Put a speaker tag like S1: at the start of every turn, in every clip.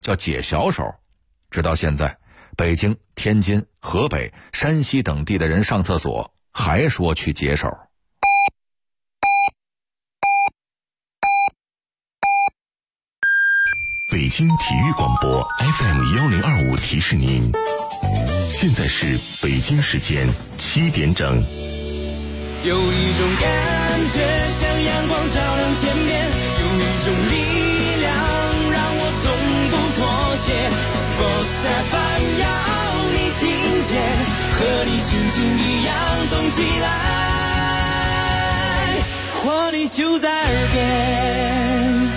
S1: 要解小手。直到现在，北京、天津、河北、山西等地的人上厕所还说去解手。
S2: 北京体育广播 FM1025提示您，现在是北京时间7点整。
S3: 有一种感觉像阳光照亮天边，有一种力量让我从不妥协。Sports FM 要你听见，和你心情一样动起来，活力就在耳边。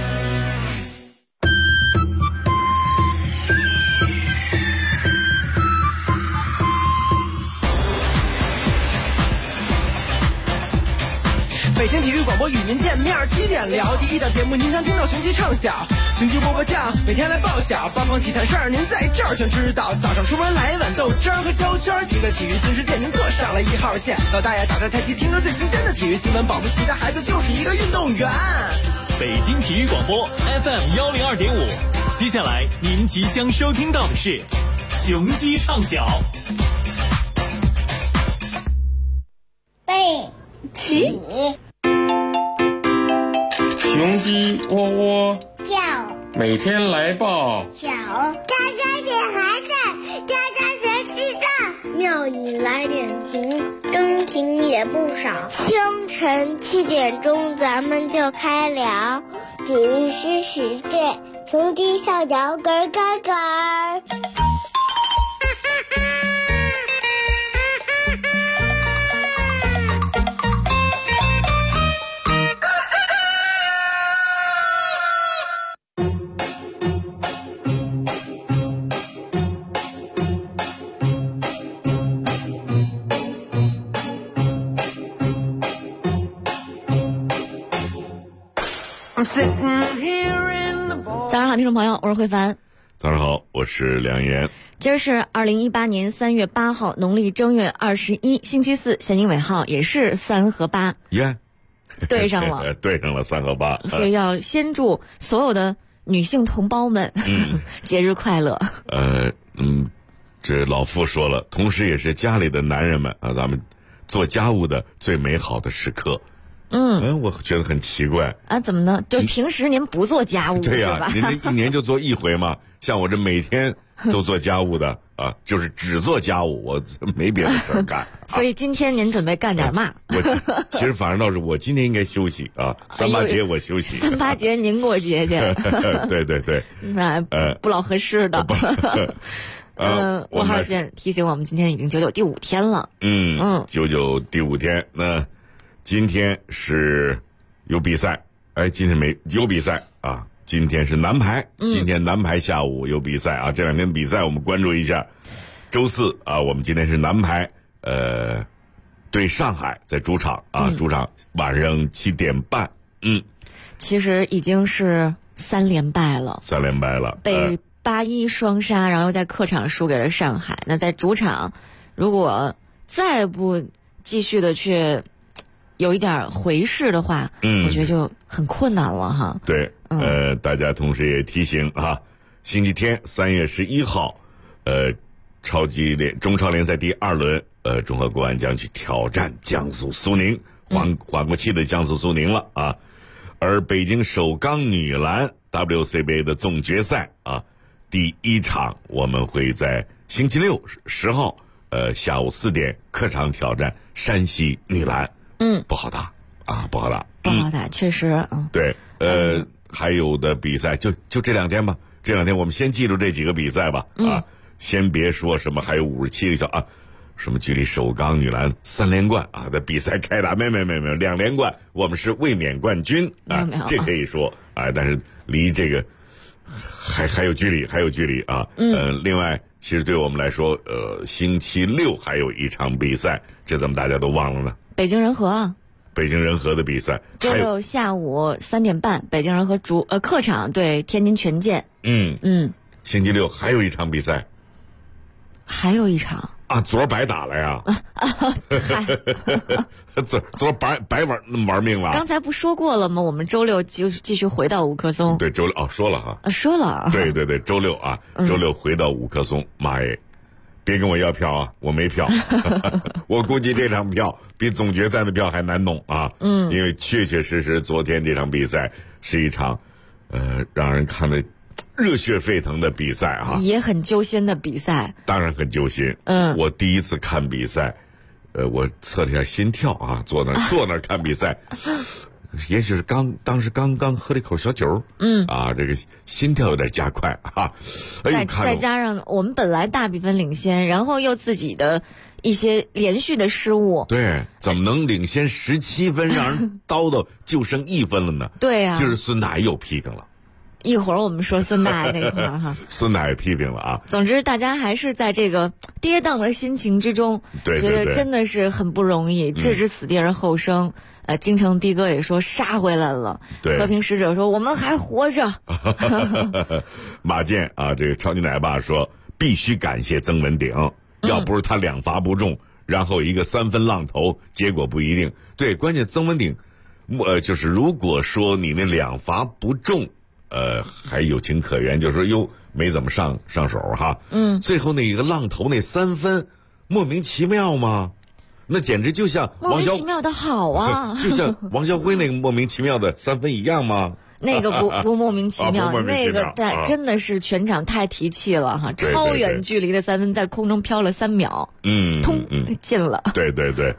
S3: 北京体育广播与您见面，7点聊第一档节目，您常听到雄鸡唱响，雄鸡波波酱，每天来报晓，八方体坛事儿您在这儿全知道。早上出门来一碗豆汁儿和焦圈，听着体育新世界，您坐上了1号线。老大爷打着太极，听着最新鲜的体育新闻，保不齐的孩子就是一个运动员。
S4: 北京体育广播 FM102.5，接下来您即将收听到的是雄鸡唱晓。
S5: 背起。
S6: 雄鸡喔喔
S5: 叫，
S6: 每天来报
S5: 小，家家点孩子，家家谁知道？庙里来点情，真情也不少。清晨7点钟，咱们就开聊，体育新世界，雄鸡上摇咯咯咯。
S7: 早上好，听众朋友，我是慧凡。
S2: 早上好，我是梁岩。
S7: 今儿是2018年3月8号，农历正月21，星期四，谐音尾号也是3和8。
S2: 耶，
S7: 对上了，
S2: 对上了3和8，
S7: 所以要先祝所有的女性同胞们节日快乐。
S2: 这老傅说了，同时也是家里的男人们啊，咱们做家务的最美好的时刻。我觉得很奇怪
S7: 啊，怎么呢？就平时您不做家务，
S2: 对呀、
S7: 是吧？
S2: 您这一年就做一回嘛。像我这每天都做家务的啊，就是只做家务，我没别的事儿干。
S7: 所以今天您准备干点嘛？
S2: 我其实反正倒是我今天应该休息啊，38节我休息。
S7: 38节您过节去。
S2: 对对对，
S7: 那不老合适的。5号线提醒我们，今天已经99第5天了。
S2: 99第5天，那今天是有比赛，今天没有比赛啊。今天是男排，今天男排下午有比赛啊。这2天比赛我们关注一下。周4啊，我们今天是男排，对上海在主场啊，主场晚上7点半。
S7: 其实已经是3连败了，被8-1双杀，然后又在客场输给了上海。那在主场，如果再不继续的去有一点回势的话，我觉得就很困难了哈。
S2: 对，大家同时也提醒啊，星期天3月11号，中超联赛第2轮，中赫国安将去挑战江苏苏宁，缓过气的江苏苏宁了啊。而北京首钢女篮 WCBA 的总决赛啊，第1场我们会在星期六10号，下午4点客场挑战山西女篮。不好打啊，不好打，
S7: 确实。
S2: 对，还有的比赛就这2天吧，这2天我们先记住这几个比赛吧。先别说什么还有57个小啊，什么距离首钢女篮3连冠啊的比赛开打，没有2连冠，我们是卫冕冠军啊，这可以说啊，但是离这个还有距离啊。另外，其实对我们来说，星期六还有一场比赛，这怎么大家都忘了呢？
S7: 北京人和
S2: 的比赛，
S7: 周六下午3点半，北京人和客场对天津权健。
S2: 星期六还有一场比赛，
S7: 还有一场
S2: 啊，昨儿白打了呀？昨儿白玩命了。
S7: 刚才不说过了吗？我们周六继续回到五棵松。
S2: 对，周六说了哈。
S7: 说了。
S2: 对，周六啊，周六回到五棵松。妈耶，别跟我要票啊，我没票。我估计这场票比总决赛的票还难弄啊。因为确确实实昨天这场比赛是一场，让人看得热血沸腾的比赛哈，
S7: 也很揪心的比赛。
S2: 当然很揪心。我第一次看比赛，我测了一下心跳啊，坐那看比赛，也许是当时刚喝了一口小酒，这个心跳有点加快啊。
S7: 再加上我们本来大比分领先，然后又自己的一些连续的失误，
S2: 对，怎么能领先17分，让人叨叨就剩1分了呢？
S7: 对啊，
S2: 就是孙大爷又批评了。
S7: 一会儿我们说孙大爷那块儿哈，
S2: 孙大爷批评了啊。
S7: 总之，大家还是在这个跌宕的心情之中，觉得真的是很不容易，置之死地而后生。京城的哥也说杀回来了，和平使者说我们还活着。
S2: 马健啊，这个超级奶爸说必须感谢曾文鼎，要不是他2罚不中，然后一个3分浪头，结果不一定。对，关键曾文鼎，就是如果说你那2罚不中。还有情可原，就是说没怎么上手哈。最后那一个浪头那3分，莫名其妙吗？那简直就像
S7: 莫名其妙的好啊，
S2: 就像王啸辉那个莫名其妙的3分一样吗？
S7: 那个不莫名其妙，那个真的是全场太提气了哈！超远距离的3分在空中飘了3秒，通进了。
S2: 对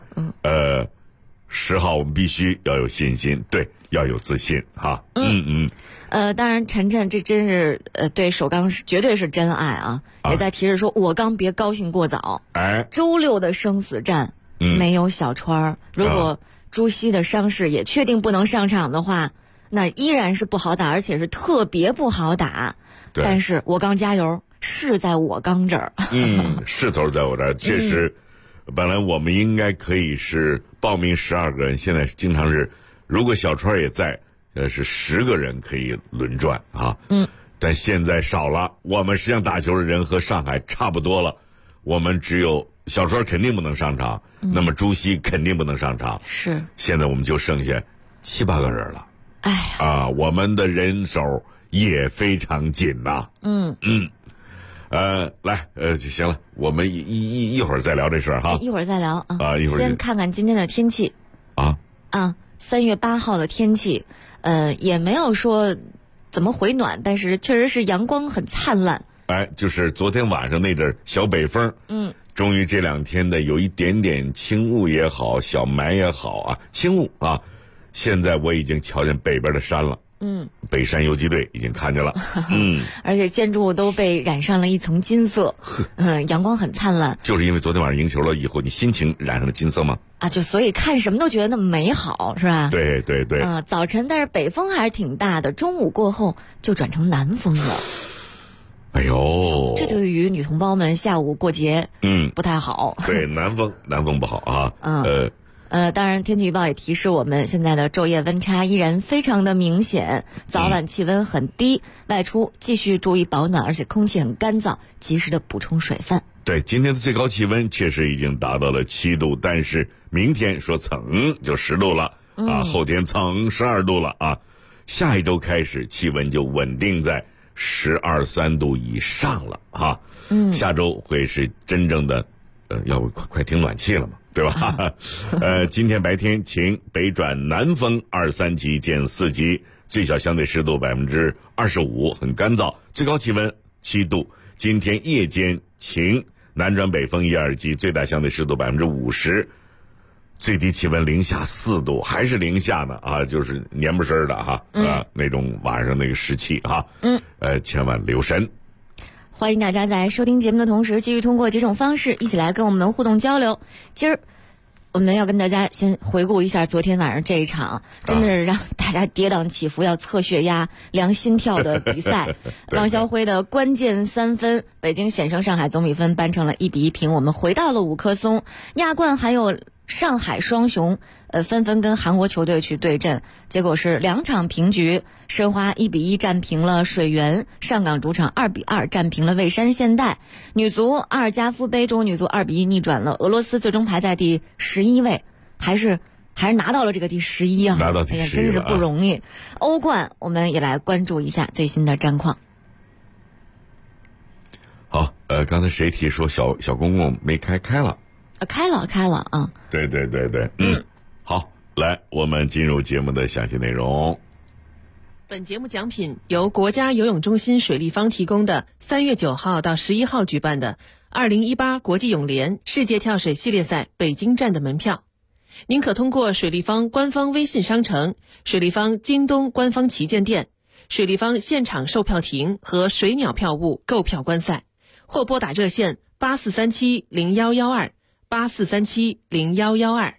S2: ，10号我们必须要有信心，对，要有自信哈。
S7: 当然，晨晨这真是对首钢是绝对是真爱啊！也在提示说，我刚别高兴过早。周六的生死战没有小川，如果朱熹的伤势也确定不能上场的话，那依然是不好打，而且是特别不好打。但是我刚加油，是在我刚这儿。
S2: 势头在我这儿，确实。本来我们应该可以是报名12个人，现在经常是，如果小川也在。是10个人可以轮转啊，但现在少了。我们实际上打球的人和上海差不多了，我们只有小川肯定不能上场，那么朱熹肯定不能上场，
S7: 是。现
S2: 在我们就剩下7、8个人了，我们的人手也非常紧呐。来，行了，我们一会儿再聊这事儿哈，
S7: 一会儿再聊啊，
S2: 一会儿
S7: 先看看今天的天气3月8号的天气。也没有说怎么回暖，但是确实是阳光很灿烂。
S2: 就是昨天晚上那阵小北风，终于这2天的有一点点轻雾也好，小霾也好啊，轻雾啊。现在我已经瞧见北边的山了，北山游击队已经看见了，
S7: 而且建筑物都被染上了一层金色，阳光很灿烂。
S2: 就是因为昨天晚上赢球了以后，你心情染上了金色吗？
S7: 就所以看什么都觉得那么美好，是吧？
S2: 对。
S7: 早晨但是北风还是挺大的，中午过后就转成南风了。
S2: 哎呦，
S7: 这对于女同胞们下午过节，不太好。
S2: 对，南风不好啊。
S7: 当然天气预报也提示我们，现在的昼夜温差依然非常的明显，早晚气温很低，外出继续注意保暖，而且空气很干燥，及时的补充水分。
S2: 对，今天的最高气温确实已经达到了7度，但是明天说蹭就10度了后天蹭12度了啊。下一周开始气温就稳定在12、13度以上了啊。下周会是真正的要不快停暖气了嘛，对吧？今天白天晴，北转南风2、3级见4级，最小相对湿度25%，很干燥，最高气温7度。今天夜间晴，南转北风1、2级，最大相对湿度50%，最低气温零下4度，还是零下呢啊，就是黏不湿的哈那种晚上那个湿气哈，千万留神。
S7: 欢迎大家在收听节目的同时，继续通过几种方式一起来跟我们互动交流。今儿我们要跟大家先回顾一下昨天晚上这一场，真的是让大家跌宕起伏，要测血压、量心跳的比赛。王啸辉的关键3分，北京险胜上海总比分扳成了1-1平。我们回到了五棵松，亚冠还有上海双雄纷纷跟韩国球队去对阵，结果是2场平局，申花1-1战平了水源，上港主场2-2战平了蔚山现代。女足阿尔加夫杯中女足2-1逆转了俄罗斯，最终排在第11位，还是拿到了这个第11啊！
S2: 拿到第11了，
S7: 真是不容易。欧冠我们也来关注一下最新的战况。
S2: 好，刚才谁提说小公公没开了？
S7: 开了啊！
S2: 对，好，来，我们进入节目的详细内容。
S8: 本节目奖品由国家游泳中心水立方提供的3月9号到11号举办的2018国际泳联世界跳水系列赛北京站的门票。您可通过水立方官方微信商城、水立方京东官方旗舰店、水立方现场售票亭和水鸟票务购票观赛，或拨打热线84370112。84370112。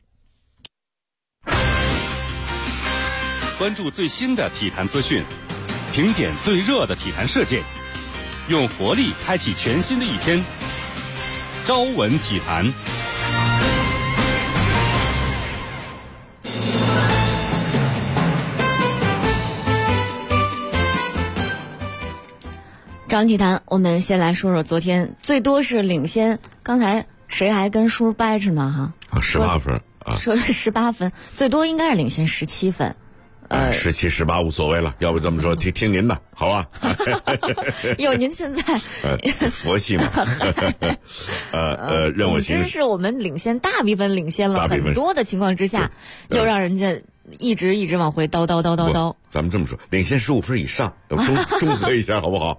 S9: 关注最新的体坛资讯，评点最热的体坛事件，用活力开启全新的一天。朝闻体坛。
S7: 朝闻体坛，我们先来说说昨天最多是领先，刚才谁还跟叔掰扯呢哈
S2: ？18分啊，
S7: 说18分，最多应该是领先17分。
S2: 17、18无所谓了，要不这么说，听您的，好吧？
S7: 哟，您现在
S2: 佛系嘛？任我行。
S7: 真是我们领先大比分，领先了很多的情况之下，又让人家一直往回叨。
S2: 咱们这么说，领先15分以上，中和一下好不好？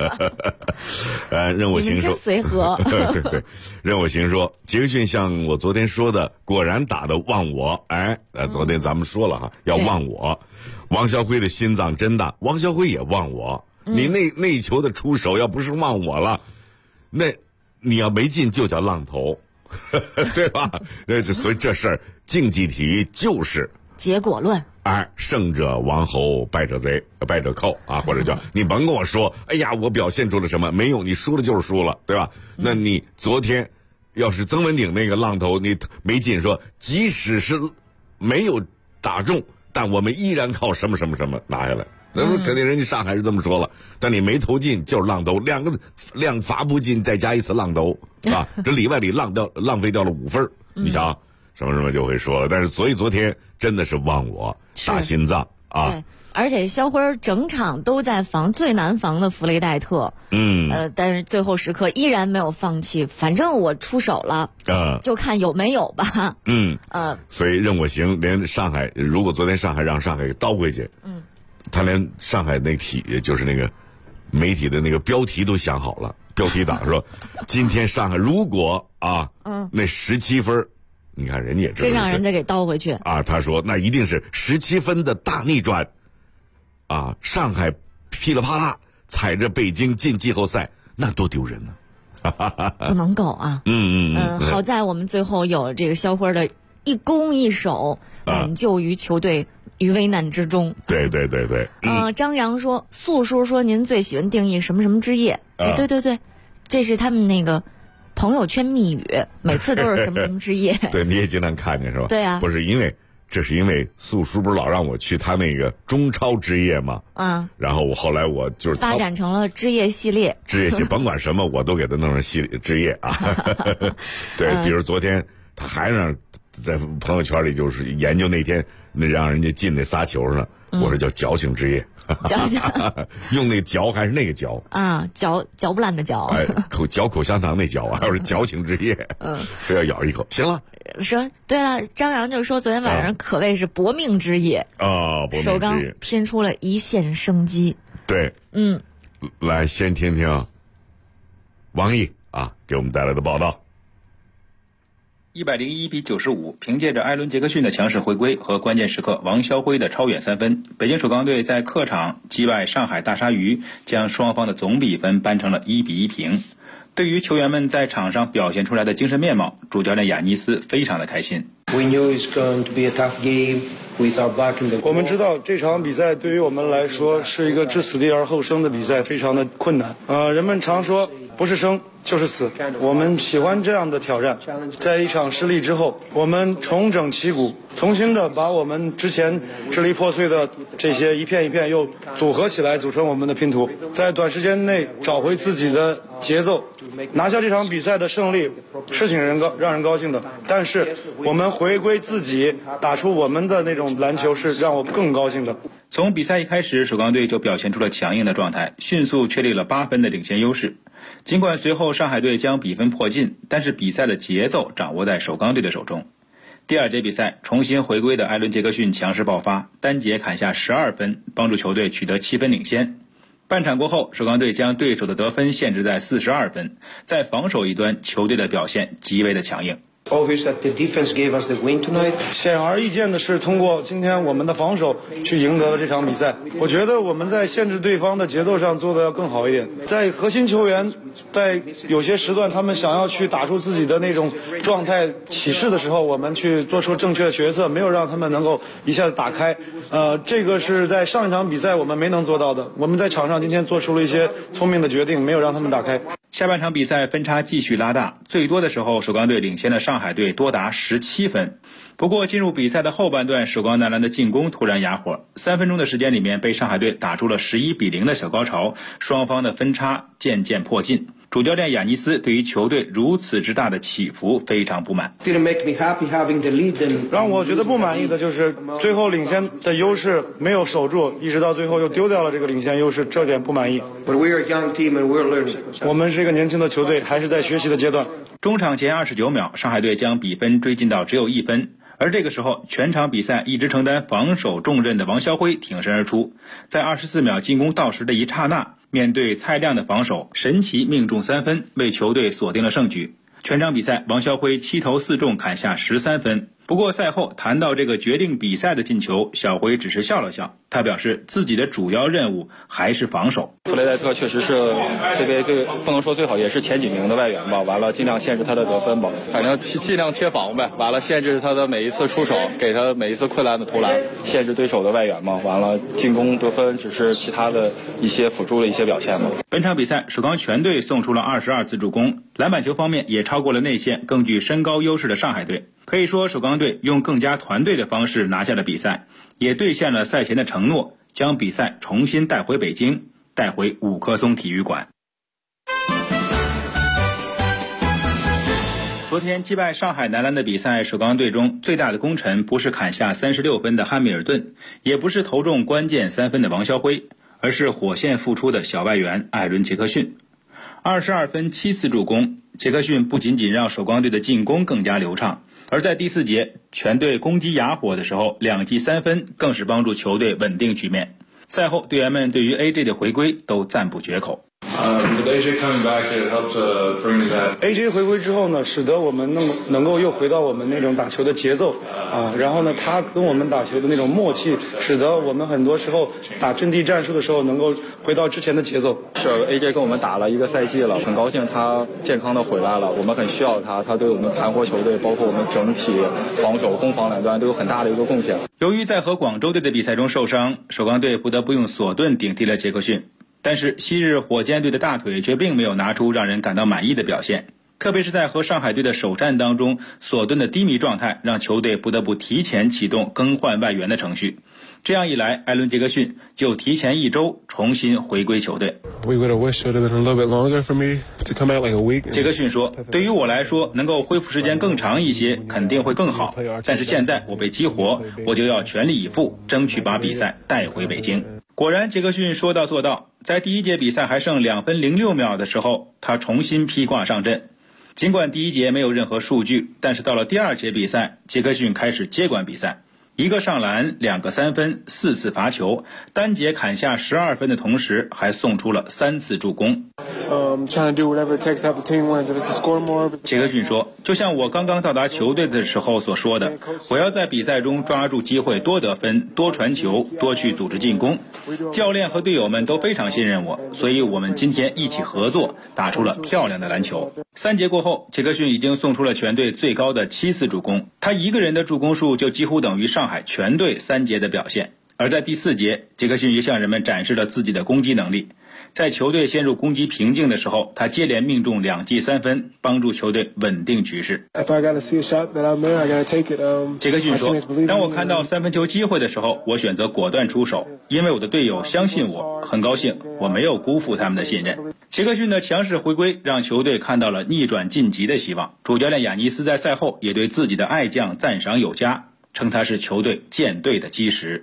S2: 任我行说，
S7: 你们真随和。
S2: 对，任我行说，杰克逊像我昨天说的，果然打得忘我。昨天咱们说了哈，要忘我。王晓辉的心脏真大，王晓辉也忘我。你那一球的出手，要不是忘我了，那你要没进就叫浪头，对吧？所以这事儿，竞技体育就是
S7: 结果论。
S2: 胜者王侯，败者贼，败者寇啊，或者叫你甭跟我说，哎呀，我表现出了什么？没有，你输了就是输了，对吧？那你昨天要是曾文鼎那个浪头你没进，说即使是没有打中，但我们依然靠什么拿下来。那肯定人家上海是这么说了，但你没投进就是浪头，两罚不进再加一次浪头啊，这里外里浪费掉了5分。你想什么就会说了，但是所以昨天真的是忘我打心脏啊！
S7: 对，而且肖辉整场都在防最难防的弗雷戴特，但是最后时刻依然没有放弃，反正我出手了，就看有没有吧。
S2: 所以任我行连上海，如果昨天上海让上海给倒回去，他连上海那就是那个媒体的那个标题都想好了，标题党说今天上海如果那17分。你看，人家也知道，
S7: 真让人家给倒回去
S2: 啊！他说，那一定是17分的大逆转，上海噼里啪啦踩着北京进季后赛，那多丢人呢！
S7: 不能够啊！好在我们最后有这个肖辉的一攻一守，挽救于球队于危难之中。
S2: 对。
S7: 张扬说，素叔说您最喜欢定义什么什么之夜？对，这是他们那个朋友圈密语，每次都是什么什么之夜。
S2: 对，你也经常看见是吧？
S7: 对啊，
S2: 不是这是因为素叔不是老让我去他那个中超之夜吗？然后后来我就是
S7: 发展成了之夜系列，
S2: 甭管什么我都给他弄成之夜啊。对，比如昨天他还让在朋友圈里就是研究那天那让人家进那仨球呢，我说叫矫情之夜。用那个嚼还是那个嚼
S7: 嚼不烂的嚼，
S2: 嚼口香糖那嚼啊，要是矫情之夜，非要咬一口，行了。
S7: 说对了，张扬就说昨天晚上可谓是搏命之夜首钢拼出了一线生机。
S2: 对，来先听听王毅给我们带来的报道。
S10: 101比95，凭借着艾伦·杰克逊的强势回归和关键时刻王晓辉的超远3分，北京首钢队在客场击败上海大鲨鱼，将双方的总比分扳成了1比1平。对于球员们在场上表现出来的精神面貌，主教练雅尼斯非常的开心。
S11: 我们知道这场比赛对于我们来说是一个置死地而后生的比赛，非常的困难。人们常说不是生就是死，我们喜欢这样的挑战。在一场失利之后，我们重整旗鼓，重新的把我们之前支离破碎的这些一片一片又组合起来，组成我们的拼图，在短时间内找回自己的节奏，拿下这场比赛的胜利是挺让人高兴的。但是我们回归自己，打出我们的那种篮球是让我更高兴的。
S10: 从比赛一开始，首钢队就表现出了强硬的状态，迅速确立了8分的领先优势。尽管随后上海队将比分迫近，但是比赛的节奏掌握在首钢队的手中。第二节比赛，重新回归的艾伦·杰克逊强势爆发，单节砍下12分，帮助球队取得7分领先。半场过后，首钢队将对手的得分限制在42分，在防守一端，球队的表现极为的强硬。
S11: 显而易见的是，通过今天我们的防守去赢得了这场比赛。我觉得我们在限制对方的节奏上做得要更好一点。在核心球员在有些时段他们想要去打出自己的那种状态起势的时候，我们去做出正确的决策，没有让他们能够一下子打开。这个是在上一场比赛我们没能做到的。我们在场上今天做出了一些聪明的决定，没有让他们打开。
S10: 下半场比赛分差继续拉大，最多的时候首钢队领先了上海队多达17分。不过进入比赛的后半段，首钢男篮的进攻突然哑火，3分钟的时间里面被上海队打出了11-0的小高潮，双方的分差渐渐迫近。主教练亚尼斯对于球队如此之大的起伏非常不满。
S11: 让我觉得不满意的就是最后领先的优势没有守住，一直到最后又丢掉了这个领先优势，这点不满意。我们是一个年轻的球队，还是在学习的阶段。
S10: 中场前29秒，上海队将比分追进到只有1分。而这个时候，全场比赛一直承担防守重任的王霄辉挺身而出，在24秒进攻到时的一刹那，面对蔡亮的防守，神奇命中3分，为球队锁定了胜局。全场比赛，王霄辉7投4中，砍下13分。不过赛后谈到这个决定比赛的进球，小辉只是笑了笑，他表示自己的主要任务还是防守。
S12: 弗雷戴特确实是 CBA 不能说最好，也是前几名的外援吧。完了尽量限制他的得分吧，反正尽量贴防呗。完了限制他的每一次出手，给他每一次困难的投篮，限制对手的外援嘛。完了进攻得分只是其他的一些辅助的一些表现嘛。
S10: 本场比赛首钢全队送出了22次助攻，篮板球方面也超过了内线更具身高优势的上海队。可以说首钢队用更加团队的方式拿下了比赛，也兑现了赛前的承诺，将比赛重新带回北京，带回五棵松体育馆。昨天击败上海男篮的比赛，首钢队中最大的功臣不是砍下36分的汉密尔顿，也不是投中关键3分的王霄辉，而是火线复出的小外援艾伦·杰克逊。22分7次助攻，杰克逊不仅仅让首钢队的进攻更加流畅，而在第4节全队攻击哑火的时候，2记3分更是帮助球队稳定局面。赛后队员们对于 AJ 的回归都赞不绝口。
S11: AJ 回归之后呢，使得我们能够又回到我们那种打球的节奏然后呢，他跟我们打球的那种默契，使得我们很多时候打阵地战术的时候能够回到之前的节奏。
S12: 是 AJ 跟我们打了1个赛季了，很高兴他健康的回来了，我们很需要他，他对我们盘活球队，包括我们整体防守攻防两端都有很大的一个贡献。
S10: 由于在和广州队的比赛中受伤，首钢队不得不用索顿顶替了杰克逊。但是昔日火箭队的大腿却并没有拿出让人感到满意的表现，特别是在和上海队的首战当中，索顿的低迷状态让球队不得不提前启动更换外援的程序。这样一来，艾伦·杰克逊就提前1周重新回归球队。杰克逊说，对于我来说，能够恢复时间更长一些肯定会更好，但是现在我被激活，我就要全力以赴，争取把比赛带回北京。果然杰克逊说到做到，在第1节比赛还剩2分06秒的时候，他重新披挂上阵。尽管第1节没有任何数据，但是到了第2节比赛，杰克逊开始接管比赛。 1个上篮，2个3分，4次罚球，单节砍下12分的同时，还送出了3次助攻。杰克逊说，就像我刚刚到达球队的时候所说的，我要在比赛中抓住机会，多得分，多传球，多去组织进攻。教练和队友们都非常信任我，所以我们今天一起合作，打出了漂亮的篮球。3节过后，杰克逊已经送出了全队最高的7次助攻，他一个人的助攻数就几乎等于上海全队3节的表现。而在第4节，杰克逊也向人们展示了自己的攻击能力。在球队陷入攻击瓶颈的时候，他接连命中2记3分，帮助球队稳定局势。杰克逊说，当我看到3分球机会的时候，我选择果断出手，因为我的队友相信我，很高兴我没有辜负他们的信任。杰克逊的强势回归让球队看到了逆转晋级的希望。主教练雅尼斯在赛后也对自己的爱将赞赏有加，称他是球队建队的基石。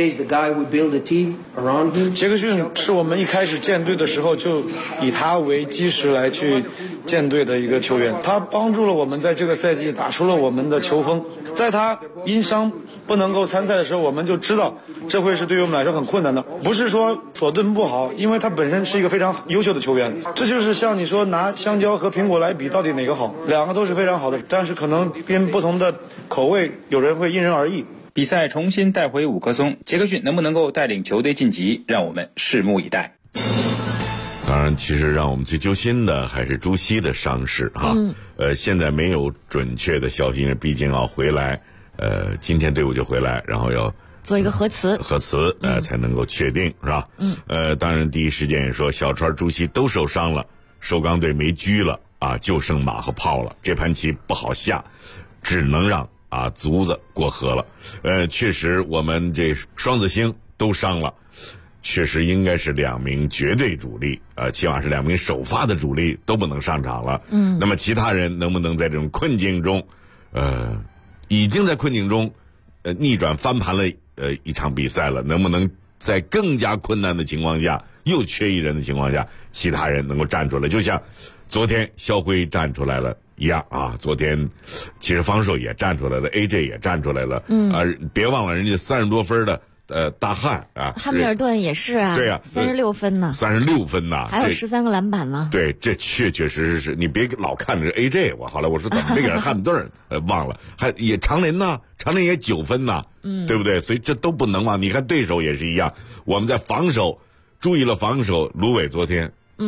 S11: 杰克逊是我们一开始建队的时候就以他为基石来去建队的一个球员，他帮助了我们在这个赛季打出了我们的球风。在他因伤不能够参赛的时候，我们就知道这会是对于我们来说很困难的。不是说索顿不好，因为他本身是一个非常优秀的球员。这就是像你说拿香蕉和苹果来比，到底哪个好？两个都是非常好的，但是可能因不同的口味，有人会因人而异。
S10: 比赛重新带回5棵松，杰克逊能不能够带领球队晋级，让我们拭目以待。
S2: 当然，其实让我们最揪心的还是朱熹的伤势哈。现在没有准确的消息，因为毕竟要回来，今天队伍就回来，然后要
S7: 做一个核磁，
S2: 才能够确定，是吧？当然第一时间也说小川、朱熹都受伤了，首钢队没车了啊，就剩马和炮了，这盘棋不好下，只能让卒子过河了。确实我们这双子星都伤了。确实应该是2名绝对主力，起码是2名首发的主力都不能上场了。那么其他人能不能在这种困境中，已经在困境中，逆转翻盘了一场比赛了，能不能在更加困难的情况下，又缺一人的情况下，其他人能够站出来？就像昨天肖辉站出来了一样啊，昨天其实防守也站出来了 ，AJ 也站出来了，别忘了人家30多分的。大汉啊，
S7: 汉密尔顿也是啊，
S2: 对啊
S7: ，36分呢
S2: ，36分呢，
S7: 还有13个篮板呢。
S2: 对，这确实是，你别老看着 AJ， 我后来我说怎么没给人汉密尔顿忘了，还也长林呢，长林也9分呢，对不对？所以这都不能忘。你看对手也是一样，我们在防守注意了防守，芦苇昨天，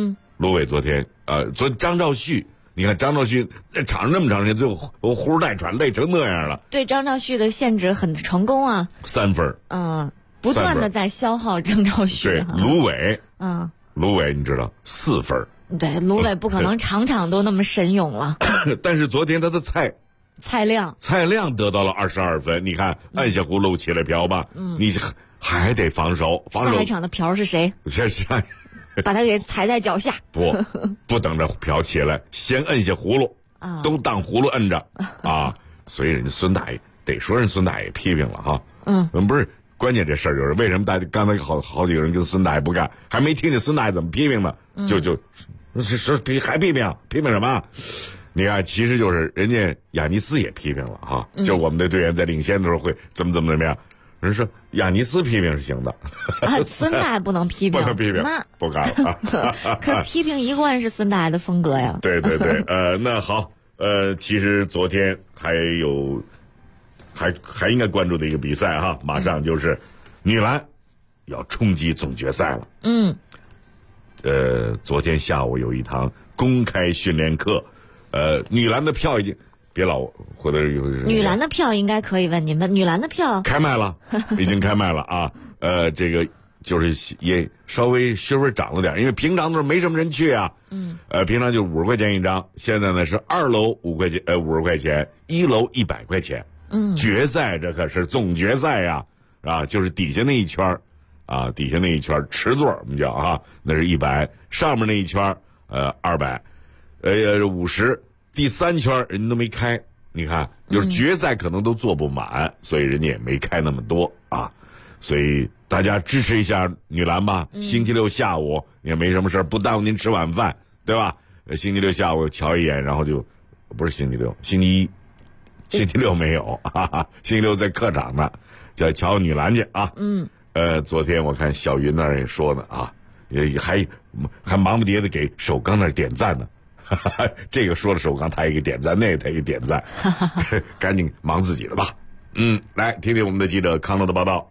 S2: 张兆旭。你看张兆旭在场上那么长时间，最后呼呼带喘，累成那样了。
S7: 对张兆旭的限制很成功啊
S2: ，3分。
S7: 不断的在消耗张兆旭。
S2: 对，芦苇你知道4分。
S7: 对，芦苇不可能场场都那么神勇了。
S2: 但是昨天他的蔡亮得到了22分，你看按下葫芦起来瓢吧，你还得防守。
S7: 下一场的瓢是谁？把他给踩在脚下。不等着瓢起来，先摁下葫芦，都当葫芦摁着啊。所以人家孙大爷得说人孙大爷批评了哈。不是关键这事儿就是为什么大家刚才好几个人跟孙大爷不干，还没听见孙大爷怎么批评呢？还批评什么？你看，其实就是人家雅尼斯也批评了哈，就我们的队员在领先的时候会怎么样。人说雅尼斯批评是行的，孙大爷不能批评，那不干了。可是批评一贯是孙大爷的风格呀。对，那好，其实昨天还应该关注的一个比赛哈，马上就是女篮要冲击总决赛了。昨天下午有一堂公开训练课，女篮的票已经。别老或者有女篮的票应该可以问你们，女篮的票开卖了，已经开卖了啊。这个就是也稍微学分涨了点，因为平常都是没什么人去啊。平常就50块钱一张，现在呢是2楼50块钱，1楼100块钱。决赛这可是总决赛呀，就是底下那一圈底下那一圈池座我们叫啊，那是100，上面那一圈200， 50。第3圈人家都没开，你看，就是决赛可能都坐不满，所以人家也没开那么多啊。所以大家支持一下女篮吧。星期六下午也没什么事，不耽误您吃晚饭，对吧？星期六下午瞧一眼，然后就不是星期六，星期一
S2: 星期六没有，哈哈，星期六在客场呢，叫瞧女篮去啊。昨天我看小云那儿也说呢啊，也还忙不迭的给首钢那儿点赞呢。这个说了首钢，他也给点赞，那个他也点赞，赶紧忙自己的吧。来听听我们的记者康乐的报道。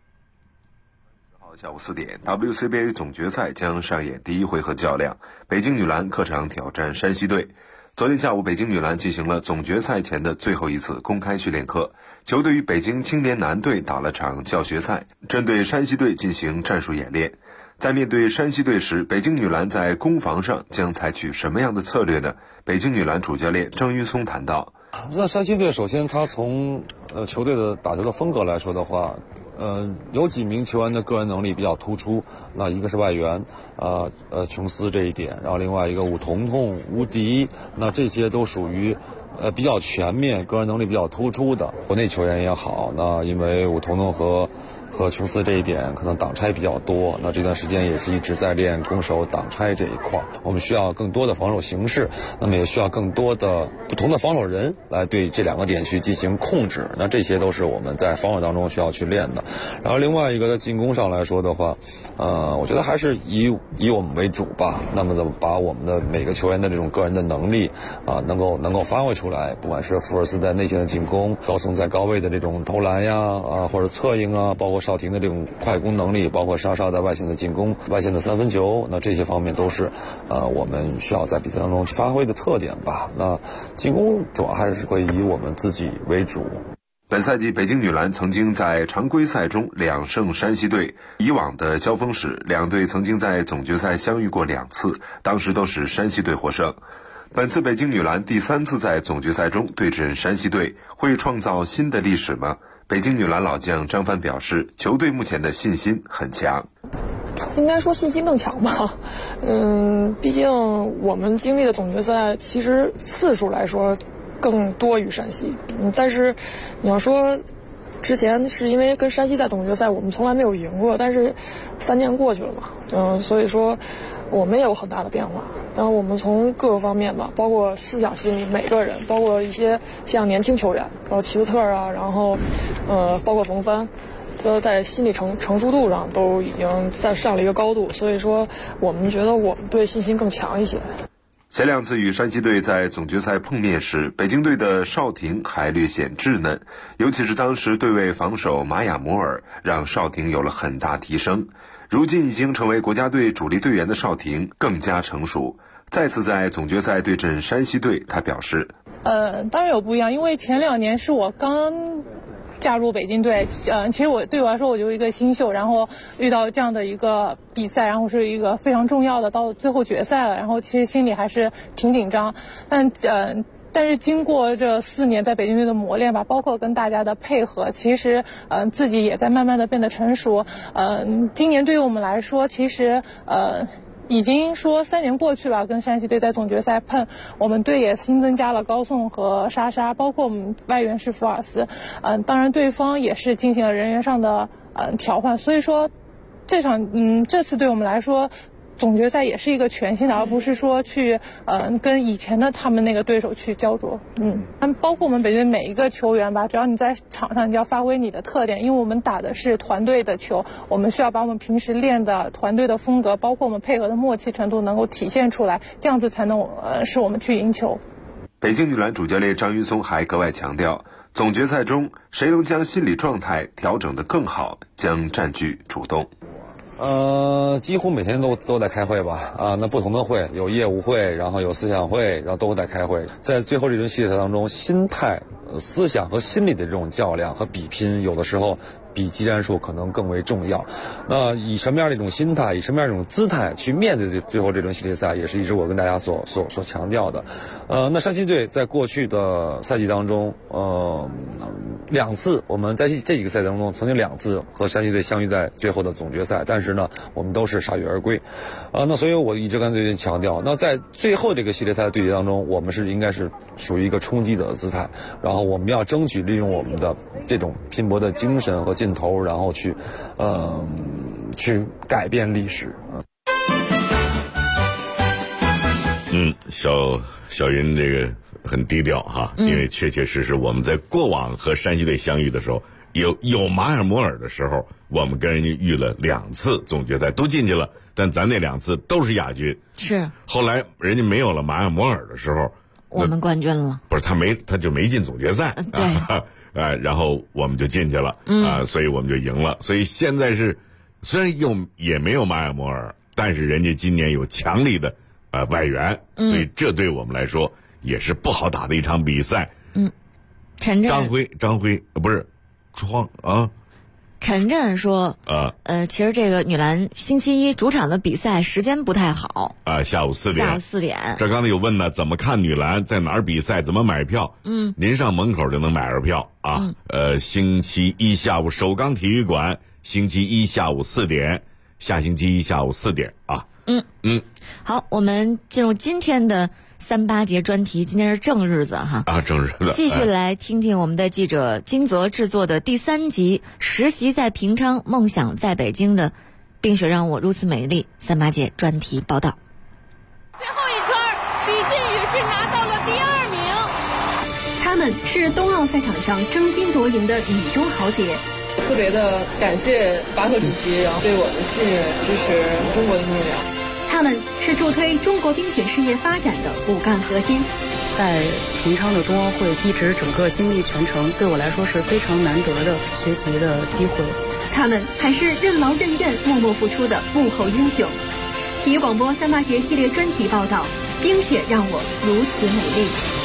S13: 下午4点 ，WCBA 总决赛将上演第一回合较量，北京女篮客场挑战山西队。昨天下午，北京女篮进行了总决赛前的最后一次公开训练课，球队与北京青年男队打了场教学赛，针对山西队进行战术演练。在面对山西队时，北京女篮在攻防上将采取什么样的策略呢？北京女篮主教练张云松谈到：
S14: 那山西队首先他从球队的打球的风格来说的话，有几名球员的个人能力比较突出，那一个是外援琼斯这一点，然后另外一个武彤彤、吴迪，那这些都属于比较全面、个人能力比较突出的。国内球员也好，那因为武彤彤和琼斯这一点可能挡拆比较多，那这段时间也是一直在练攻守挡拆这一块，我们需要更多的防守形式，那么也需要更多的不同的防守人来对这两个点去进行控制，那这些都是我们在防守当中需要去练的。然后另外一个在进攻上来说的话，我觉得还是以我们为主吧，那么怎么把我们的每个球员的这种个人的能力能够发挥出来，不管是福尔斯在内线的进攻，高松在高位的这种投篮呀或者策应啊，包括少廷的这种快攻能力，包括莎莎在外线的进攻、外线的三分球，那这些方面都是我们需要在比赛当中去发挥的特点吧。那进攻主要还是会以我们自己为主。
S13: 本赛季北京女篮曾经在常规赛中2胜山西队，以往的交锋史，两队曾经在总决赛相遇过2次，当时都是山西队获胜。本次北京女篮第3次在总决赛中对阵山西队，会创造新的历史吗？北京女篮老将张帆表示，球队目前的信心很强。
S15: 应该说信心更强吧，毕竟我们经历的总决赛其实次数来说更多于山西，但是你要说之前是因为跟山西在总决赛我们从来没有赢过，但是3年过去了嘛，所以说我们也有很大的变化。然后我们从各个方面吧，包括思想心理，每个人，包括一些像年轻球员，包括齐斯特啊，然后包括冯帆，都在心理成熟度上都已经在上了一个高度，所以说我们觉得我们队信心更强一些。
S13: 前2次与山西队在总决赛碰面时，北京队的少廷还略显稚嫩，尤其是当时对位防守玛雅摩尔，让少廷有了很大提升。如今已经成为国家队主力队员的少廷更加成熟。再次在总决赛对阵山西队，他表示：
S16: 当然有不一样，因为前2年是我刚加入北京队，其实对我来说我就是一个新秀，然后遇到这样的一个比赛，然后是一个非常重要的到最后决赛了，然后其实心里还是挺紧张，但是经过这4年在北京队的磨练吧，包括跟大家的配合，其实自己也在慢慢的变得成熟。今年对于我们来说，其实已经说3年过去了，跟山西队在总决赛碰，我们队也新增加了高颂和莎莎，包括我们外援是福尔斯，当然对方也是进行了人员上的调换，所以说这次对我们来说，总决赛也是一个全新的，而不是说去跟以前的他们那个对手去焦灼。包括我们北队每一个球员吧，只要你在场上，你就要发挥你的特点，因为我们打的是团队的球，我们需要把我们平时练的团队的风格，包括我们配合的默契程度能够体现出来，这样子才能使我们去赢球。
S13: 北京女篮主教练张云松还格外强调，总决赛中谁能将心理状态调整得更好，将占据主动。
S14: 几乎每天都在开会吧，那不同的会有业务会，然后有思想会，然后都在开会。在最后这轮系列赛当中，心态、思想和心理的这种较量和比拼，有的时候比技战术可能更为重要。那以什么样的一种心态，以什么样的一种姿态去面对最后这轮系列赛，也是一直我跟大家所强调的。那山西队在过去的赛季当中，2次我们在这几个赛当中，曾经2次和山西队相遇在最后的总决赛，但是呢，我们都是铩羽而归。那所以我一直跟队员强调，那在最后这个系列赛的对决当中，我们应该是属于一个冲击者的姿态，然后我们要争取利用我们的这种拼搏的精神和劲头，然后去改变历史。
S2: 小云这个很低调哈，因为确确实实我们在过往和山西队相遇的时候，有马尔摩尔的时候，我们跟人家遇了2次总决赛都进去了，但咱那2次都是亚军。
S7: 是。
S2: 后来人家没有了马尔摩尔的时候，
S7: 我们冠军了。
S2: 不是他就没进总决赛。
S7: 对。
S2: 然后我们就进去了所以我们就赢了。所以现在是虽然也没有马尔摩尔，但是人家今年有强力的外援，所以这对我们来说也是不好打的一场比赛。
S7: 陈震。
S2: 张辉不是。
S7: 陈震说其实这个女篮星期一主场的比赛时间不太好
S2: 下午4点。这刚才有问呢，怎么看女篮，在哪儿比赛，怎么买票？您上门口就能买着票啊。星期一下午首钢体育馆，星期一下午4点，下星期一下午4点啊。
S7: 好，我们进入今天的38节专题，今天是正日子哈
S2: 正日子，
S7: 继续来听听我们的记者金泽制作的第3集实习在平昌，梦想在北京的冰雪让我如此美丽38节专题报道。
S17: 最后一圈，李靖宇是拿到了第2名。
S18: 他们是冬奥赛场上争金夺银的女中豪杰。
S19: 特别的感谢巴赫主席，然后对我的信任支持中国运动员。
S18: 他们是助推中国冰雪事业发展的骨干核心。
S20: 在平昌的冬奥会一直整个经历全程，对我来说是非常难得的学习的机会。
S18: 他们还是任劳任怨、默默付出的幕后英雄。体育广播38节系列专题报道：冰雪让我如此美丽。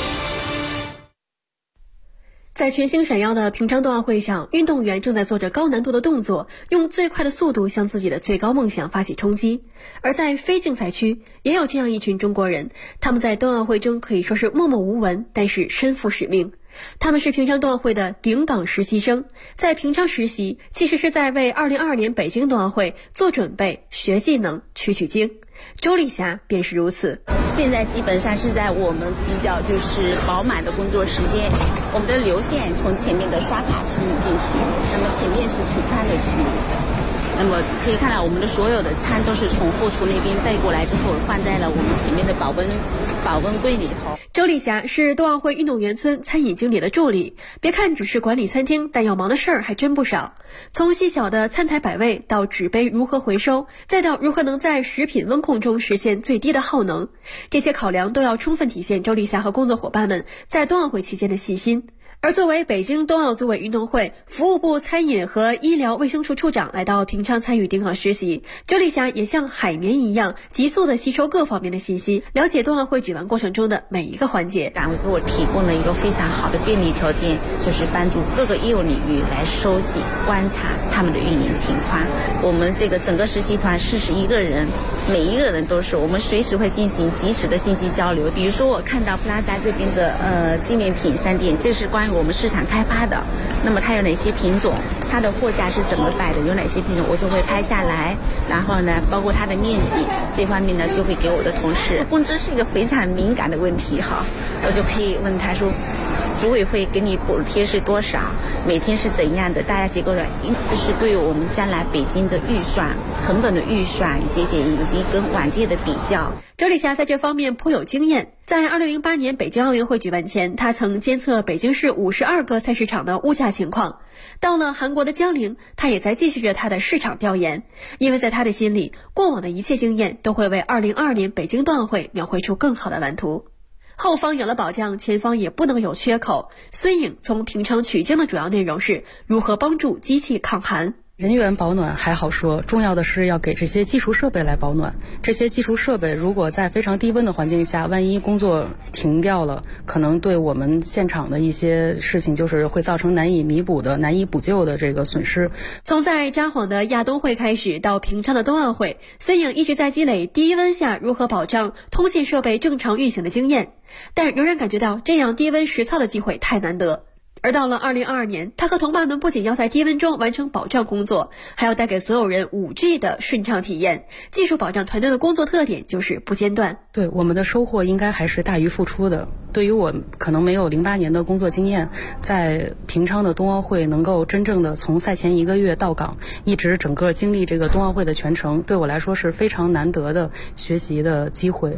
S18: 在全星闪耀的平昌冬奥会上，运动员正在做着高难度的动作，用最快的速度向自己的最高梦想发起冲击。而在非竞赛区，也有这样一群中国人，他们在冬奥会中可以说是默默无闻，但是身负使命。他们是平昌冬奥会的顶岗实习生，在平昌实习其实是在为2022年北京冬奥会做准备、学技能、取经。周丽霞便是如此。
S21: 现在基本上是在我们比较就是饱满的工作时间，我们的流线从前面的刷卡区域进去，那么前面是取餐的区域。那么可以看到我们的所有的餐都是从后厨那边背过来之后，放在了我们前面的保温柜里头。
S18: 周丽霞是冬奥会运动员村餐饮经理的助理，别看只是管理餐厅，但要忙的事儿还真不少。从细小的餐台摆位到纸杯如何回收，再到如何能在食品温控中实现最低的耗能，这些考量都要充分体现周丽霞和工作伙伴们在冬奥会期间的细心。而作为北京冬奥组委运动会服务部餐饮和医疗卫生处处长来到平昌参与顶岗实习，周丽霞也像海绵一样急速地吸收各方面的信息，了解冬奥会举办过程中的每一个环节。
S21: 岗位给我提供了一个非常好的便利条件，就是帮助各个业务领域来收集观察他们的运营情况。我们这个整个实习团41个人，每一个人都是我们随时会进行及时的信息交流。比如说我看到普拉扎这边的纪念品商店，这是关于我们市场开发的，那么它有哪些品种，它的货架是怎么摆的，有哪些品种我就会拍下来，然后呢包括它的面积这方面呢就会给我的同事。工资是一个非常敏感的问题哈，我就可以问他说组委会给你补贴是多少，每天是怎样的，大家结构了，这是对于我们将来北京的预算、成本的预算以及跟往届的比较。
S18: 周丽霞在这方面颇有经验，在2008年北京奥运会举办前，她曾监测北京市52个菜市场的物价情况。到了韩国的江陵，她也在继续着她的市场调研，因为在她的心里，过往的一切经验都会为2022年北京冬奥会描绘出更好的蓝图。后方有了保障，前方也不能有缺口。孙颖从平昌取经的主要内容是如何帮助机器抗寒。
S20: 人员保暖还好说，重要的是要给这些技术设备来保暖。这些技术设备如果在非常低温的环境下，万一工作停掉了，可能对我们现场的一些事情就是会造成难以弥补的、难以补救的这个损失。
S18: 从在札幌的亚冬会开始到平昌的冬奥会，孙颖一直在积累低温下如何保障通信设备正常运行的经验，但仍然感觉到这样低温实操的机会太难得。而到了2022年，他和同伴们不仅要在低温中完成保障工作，还要带给所有人5G 的顺畅体验。技术保障团队的工作特点就是不间断。
S20: 对，我们的收获应该还是大于付出的。对于我可能没有08年的工作经验，在平昌的冬奥会能够真正的从赛前1个月到岗，一直整个经历这个冬奥会的全程，对我来说是非常难得的学习的机会。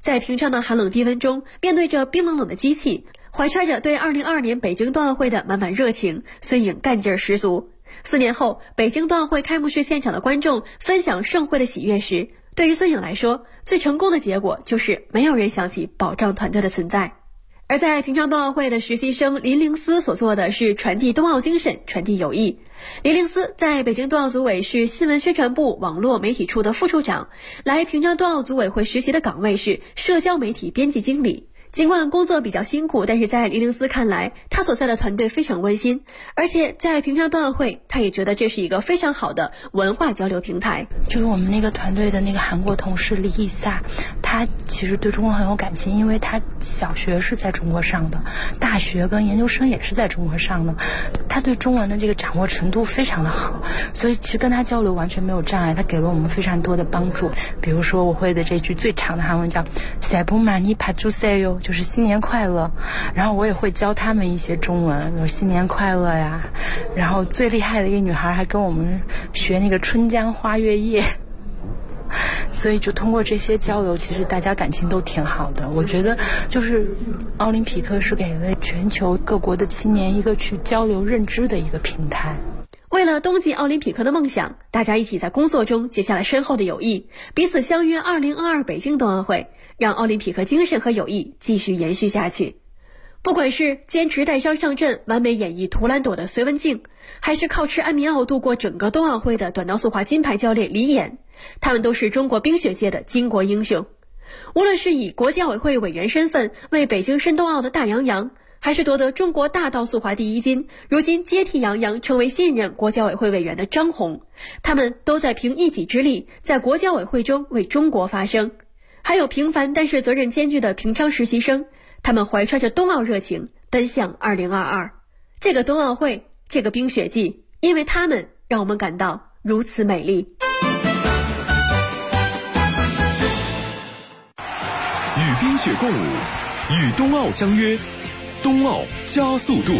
S18: 在平常的寒冷低温中，面对着冰冷冷的机器，怀揣着对2022年北京冬奥会的满满热情，孙颖干劲儿十足。4年后，北京冬奥会开幕式现场的观众分享盛会的喜悦时，对于孙颖来说，最成功的结果就是没有人想起保障团队的存在。而在平昌冬奥会的实习生林凌思所做的是传递冬奥精神，传递友谊。林凌思在北京冬奥组委是新闻宣传部网络媒体处的副处长，来平昌冬奥组委会实习的岗位是社交媒体编辑经理。尽管工作比较辛苦，但是在林凌思看来，他所在的团队非常温馨，而且在平昌冬奥会，他也觉得这是一个非常好的文化交流平台。
S1: 就是我们那个团队的那个韩国同事李易萨，他其实对中国很有感情，因为他小学是在中国上的，大学跟研究生也是在中国上的，他对中文的这个掌握程度非常的好，所以其实跟他交流完全没有障碍，他给了我们非常多的帮助。比如说我会的这句最长的韩文叫새해 복 많이 받으세요，就是新年快乐，然后我也会教他们一些中文，比如新年快乐呀。然后最厉害的一个女孩还跟我们学那个春江花月夜，所以就通过这些交流，其实大家感情都挺好的。我觉得就是奥林匹克是给了全球各国的青年一个去交流认知的一个平台。
S18: 为了冬季奥林匹克的梦想，大家一起在工作中结下了深厚的友谊，彼此相约2022北京冬奥会，让奥林匹克精神和友谊继续延续下去。不管是坚持带伤上阵完美演绎图兰朵的隋文静，还是靠吃安眠药度过整个冬奥会的短道速滑金牌教练李岩，他们都是中国冰雪界的巾帼英雄。无论是以国际奥委会委员身份为北京申冬奥的大杨洋，还是夺得中国大道速滑第1金，如今接替杨洋成为现任国际奥委会委员的张红，他们都在凭一己之力在国际奥委会中为中国发声。还有平凡但是责任艰巨的平昌实习生，他们怀揣着冬奥热情奔向2022。这个冬奥会，这个冰雪季，因为他们让我们感到如此美丽。
S22: 与冰雪共舞，与冬奥相约，冬奥加速度。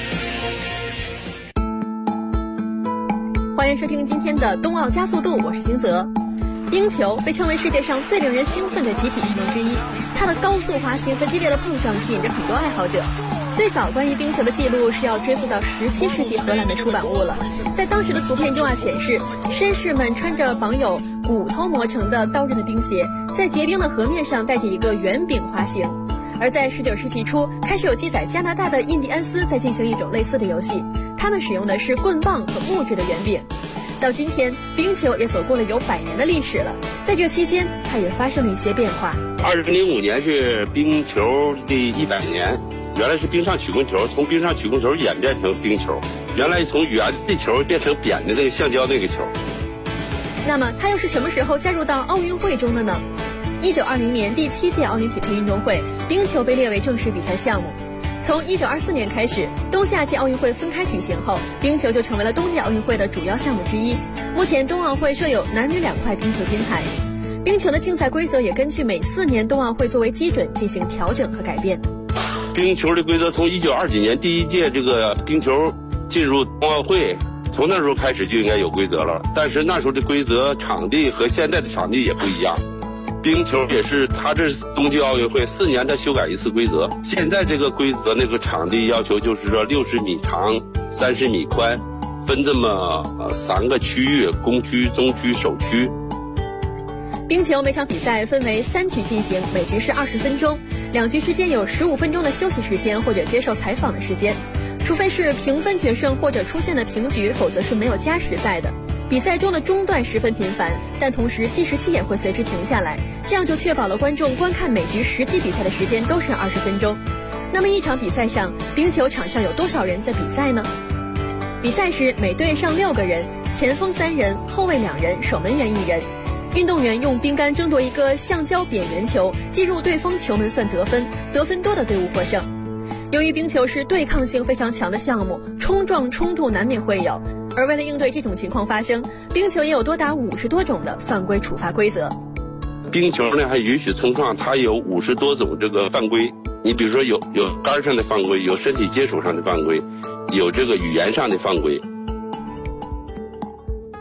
S18: 欢迎收听今天的冬奥加速度，我是金泽。冰球被称为世界上最令人兴奋的集体运动之一，它的高速滑行和激烈的碰撞吸引着很多爱好者。最早关于冰球的记录是要追溯到17世纪荷兰的出版物了。在当时的图片中显示，绅士们穿着绑有骨头磨成的刀刃的冰鞋，在结冰的河面上带着一个圆饼滑行。而在19世纪初，开始有记载加拿大的印第安斯在进行一种类似的游戏，他们使用的是棍棒和木质的圆饼。到今天，冰球也走过了有100年的历史了，在这期间，它也发生了一些变化。
S23: 2005年是冰球的100年，原来是冰上曲棍球，从冰上曲棍球演变成冰球，原来从圆的球变成扁的那个橡胶那个球。
S18: 那么它又是什么时候加入到奥运会中的呢？1920年第7届奥林匹克运动会，冰球被列为正式比赛项目。从1924年开始，冬夏季奥运会分开举行后，冰球就成为了冬季奥运会的主要项目之一。目前冬奥会设有男女2块冰球金牌。冰球的竞赛规则也根据每4年冬奥会作为基准进行调整和改变。
S23: 冰球的规则从1920几年第1届这个冰球进入冬奥会，从那时候开始就应该有规则了，但是那时候的规则场地和现在的场地也不一样。冰球也是，它这是冬季奥运会4年它修改一次规则。现在这个规则那个场地要求就是说60米长，30米宽，分这么3个区域：攻区、中区、守区。
S18: 冰球每场比赛分为3局进行，每局是20分钟，2局之间有15分钟的休息时间或者接受采访的时间。除非是平分决胜或者出现的平局，否则是没有加时赛的。比赛中的中断十分频繁，但同时计时器也会随之停下来，这样就确保了观众观看每局实际比赛的时间都是20分钟。那么一场比赛上，冰球场上有多少人在比赛呢？比赛时每队上6个人，前锋3人，后卫2人，守门员1人。运动员用冰杆争夺一个橡胶扁圆球，击入对方球门算得分，得分多的队伍获胜。由于冰球是对抗性非常强的项目，冲撞冲突难免会有，而为了应对这种情况发生，冰球也有多达50多种的犯规处罚规则。
S23: 冰球呢还允许冲撞，它有50多种这个犯规。你比如说有杆上的犯规，有身体接触上的犯规，有这个语言上的犯规。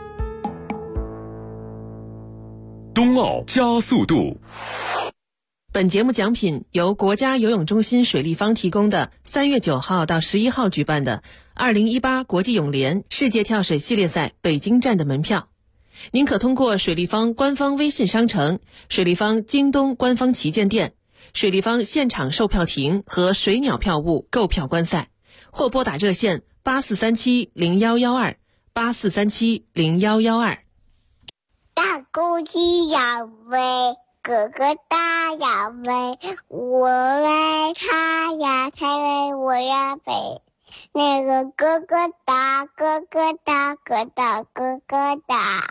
S22: 冬奥加速度。
S8: 本节目奖品由国家游泳中心水立方提供的3月9号到11号举办的2018国际泳联世界跳水系列赛北京站的门票。您可通过水立方官方微信商城、水立方京东官方旗舰店、水立方现场售票亭和水鸟票务购票观赛，或拨打热线84370112 84370112。
S5: 大公鸡要飞，哥哥大要飞，我来它呀，它来我呀飞。那个哥哥大，哥哥大，哥大哥哥大。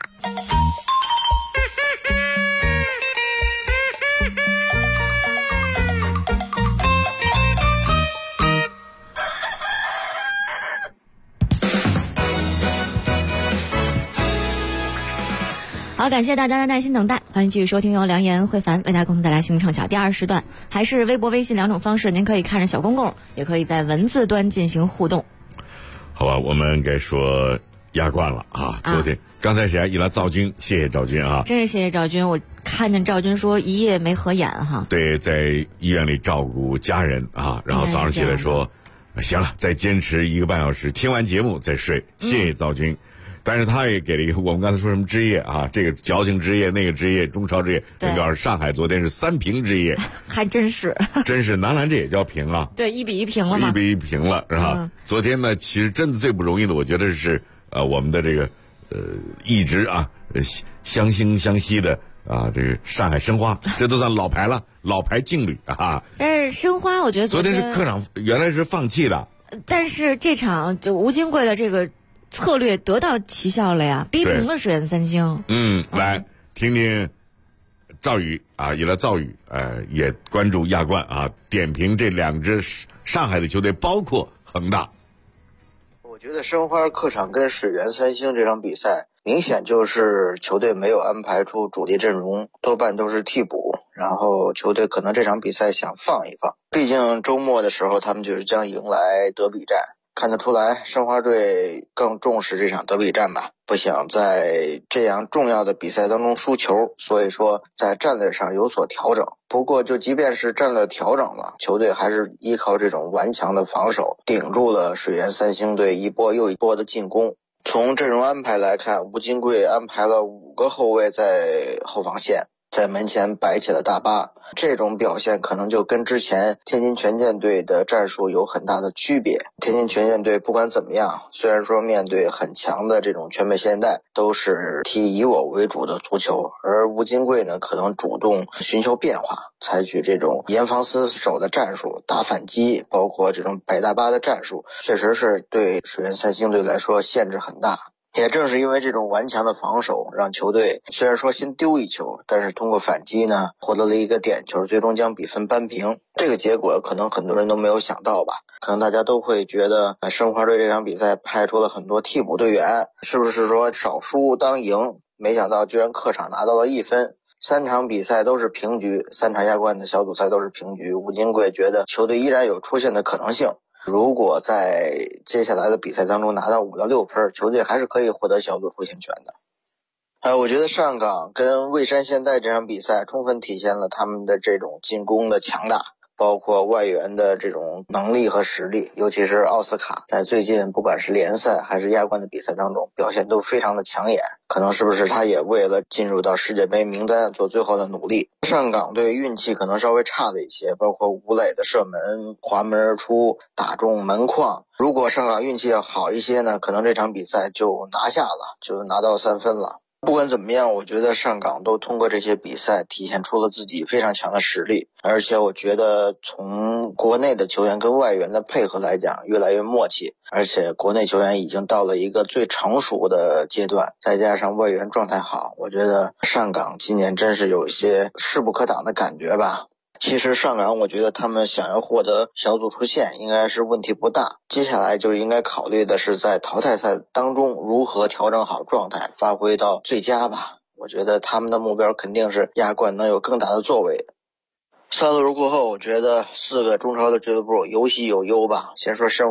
S7: 好，感谢大家的耐心等待，欢迎继续收听由梁岩、慧凡为大家共同带来新闻畅晓第2时段，还是微博、微信2种方式，您可以看着小公共，也可以在文字端进行互动。
S2: 好吧，我们该说亚冠了啊！昨天刚才谁一来赵军，谢谢赵军啊！
S7: 真是谢谢赵军，我看见赵军说一夜没合眼哈。
S2: 对，在医院里照顾家人啊，然后早上起来说，行了，再坚持1个半小时，听完节目再睡。谢谢赵军。但是他也给了一个，我们刚才说什么之夜啊，这个矫情之夜，那个之夜，中超之夜，那个上海昨天是3平之夜，
S7: 还真是，
S2: 真是男篮这也叫平啊，
S7: 对，1-1平了嘛
S2: ，1-1平了是吧？昨天呢，其实真的最不容易的，我觉得是我们的这个一直相惺相惜的这个上海申花，这都算老牌了，老牌劲旅啊。
S7: 但是申花，我觉得
S2: 昨天是客场，原来是放弃的，
S7: 但是这场就吴金贵的这个策略得到奇效了呀，逼平了水原三星。
S2: 来听听赵宇啊，也来赵宇，也关注亚冠啊，点评这2支上海的球队，包括恒大。
S3: 我觉得申花客场跟水原三星这场比赛，明显就是球队没有安排出主力阵容，多半都是替补，然后球队可能这场比赛想放一放，毕竟周末的时候他们就将迎来德比战。看得出来，申花队更重视这场德比战吧，不想在这样重要的比赛当中输球，所以说在战略上有所调整。不过就即便是战略调整了，球队还是依靠这种顽强的防守顶住了水原三星队一波又一波的进攻。从阵容安排来看，吴金贵安排了5个后卫在后防线，在门前摆起了大巴，这种表现可能就跟之前天津权健队的战术有很大的区别。天津权健队不管怎么样，虽然说面对很强的这种全北现代都是踢以我为主的足球，而吴金贵呢可能主动寻求变化，采取这种严防死守的战术，打反击，包括这种摆大巴的战术，确实是对水原三星队来说限制很大。也正是因为这种顽强的防守，让球队虽然说先丢1球，但是通过反击呢，获得了1个点球，最终将比分扳平。这个结果可能很多人都没有想到吧，可能大家都会觉得申花队这场比赛派出了很多替补队员，是不是说少输当赢？没想到居然客场拿到了1分。3场比赛都是平局，3场亚冠的小组赛都是平局。吴金贵觉得球队依然有出线的可能性，如果在接下来的比赛当中拿到5到6分，球队还是可以获得小组出线权的。我觉得上港跟蔚山现代这场比赛充分体现了他们的这种进攻的强大，包括外援的这种能力和实力，尤其是奥斯卡在最近不管是联赛还是亚冠的比赛当中表现都非常的抢眼，可能是不是他也为了进入到世界杯名单做最后的努力。上港队运气可能稍微差了一些，包括吴磊的射门滑门而出打中门框，如果上港运气要好一些呢，可能这场比赛就拿下了，就拿到3分了。不管怎么样，我觉得上港都通过这些比赛体现出了自己非常强的实力，而且我觉得从国内的球员跟外援的配合来讲越来越默契，而且国内球员已经到了一个最成熟的阶段，再加上外援状态好，我觉得上港今年真是有一些势不可挡的感觉吧。其实上港我觉得他们想要获得小组出线应该是问题不大，接下来就应该考虑的是在淘汰赛当中如何调整好状态，发挥到最佳吧。我觉得他们的目标肯定是亚冠能有更大的作为。3轮过后，我觉得4个中超的俱乐部有喜有忧吧。先说申花，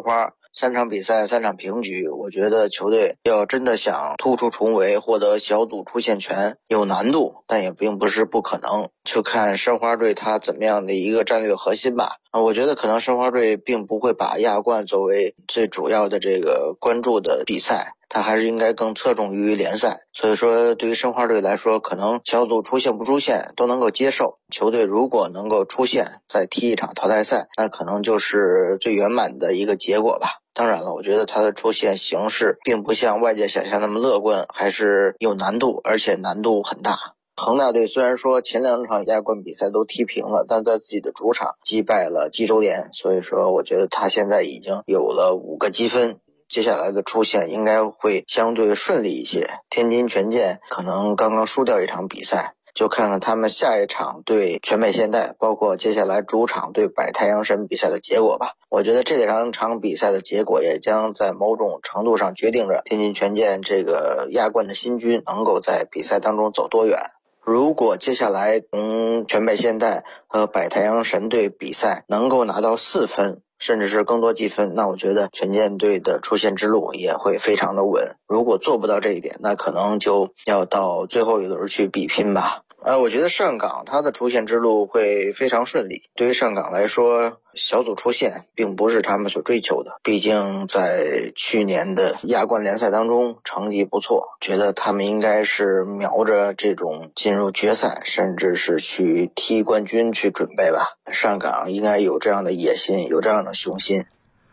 S3: 3场比赛3场平局，我觉得球队要真的想突出重围，获得小组出线权有难度，但也并不是不可能，就看申花队他怎么样的一个战略核心吧。我觉得可能申花队并不会把亚冠作为最主要的这个关注的比赛，他还是应该更侧重于联赛。所以说对于申花队来说，可能小组出线不出线都能够接受，球队如果能够出线再踢一场淘汰赛，那可能就是最圆满的一个结果吧。当然了，我觉得他的出线形势并不像外界想象那么乐观，还是有难度，而且难度很大。恒大队虽然说前2场亚冠比赛都踢平了，但在自己的主场击败了济州联，所以说我觉得他现在已经有了5个积分，接下来的出线应该会相对顺利一些。天津权健可能刚刚输掉一场比赛，就看看他们下一场对全北现代，包括接下来主场对百太阳神比赛的结果吧。我觉得这2场比赛的结果也将在某种程度上决定着天津权健这个亚冠的新军能够在比赛当中走多远。如果接下来全北现代和百太阳神队比赛能够拿到4分，甚至是更多积分，那我觉得权健队的出线之路也会非常的稳。如果做不到这一点，那可能就要到最后一轮去比拼吧。我觉得上港他的出线之路会非常顺利。对于上港来说，小组出线并不是他们所追求的，毕竟在去年的亚冠联赛当中成绩不错，觉得他们应该是瞄着这种进入决赛，甚至是去踢冠军去准备吧。上港应该有这样的野心，有这样的雄心。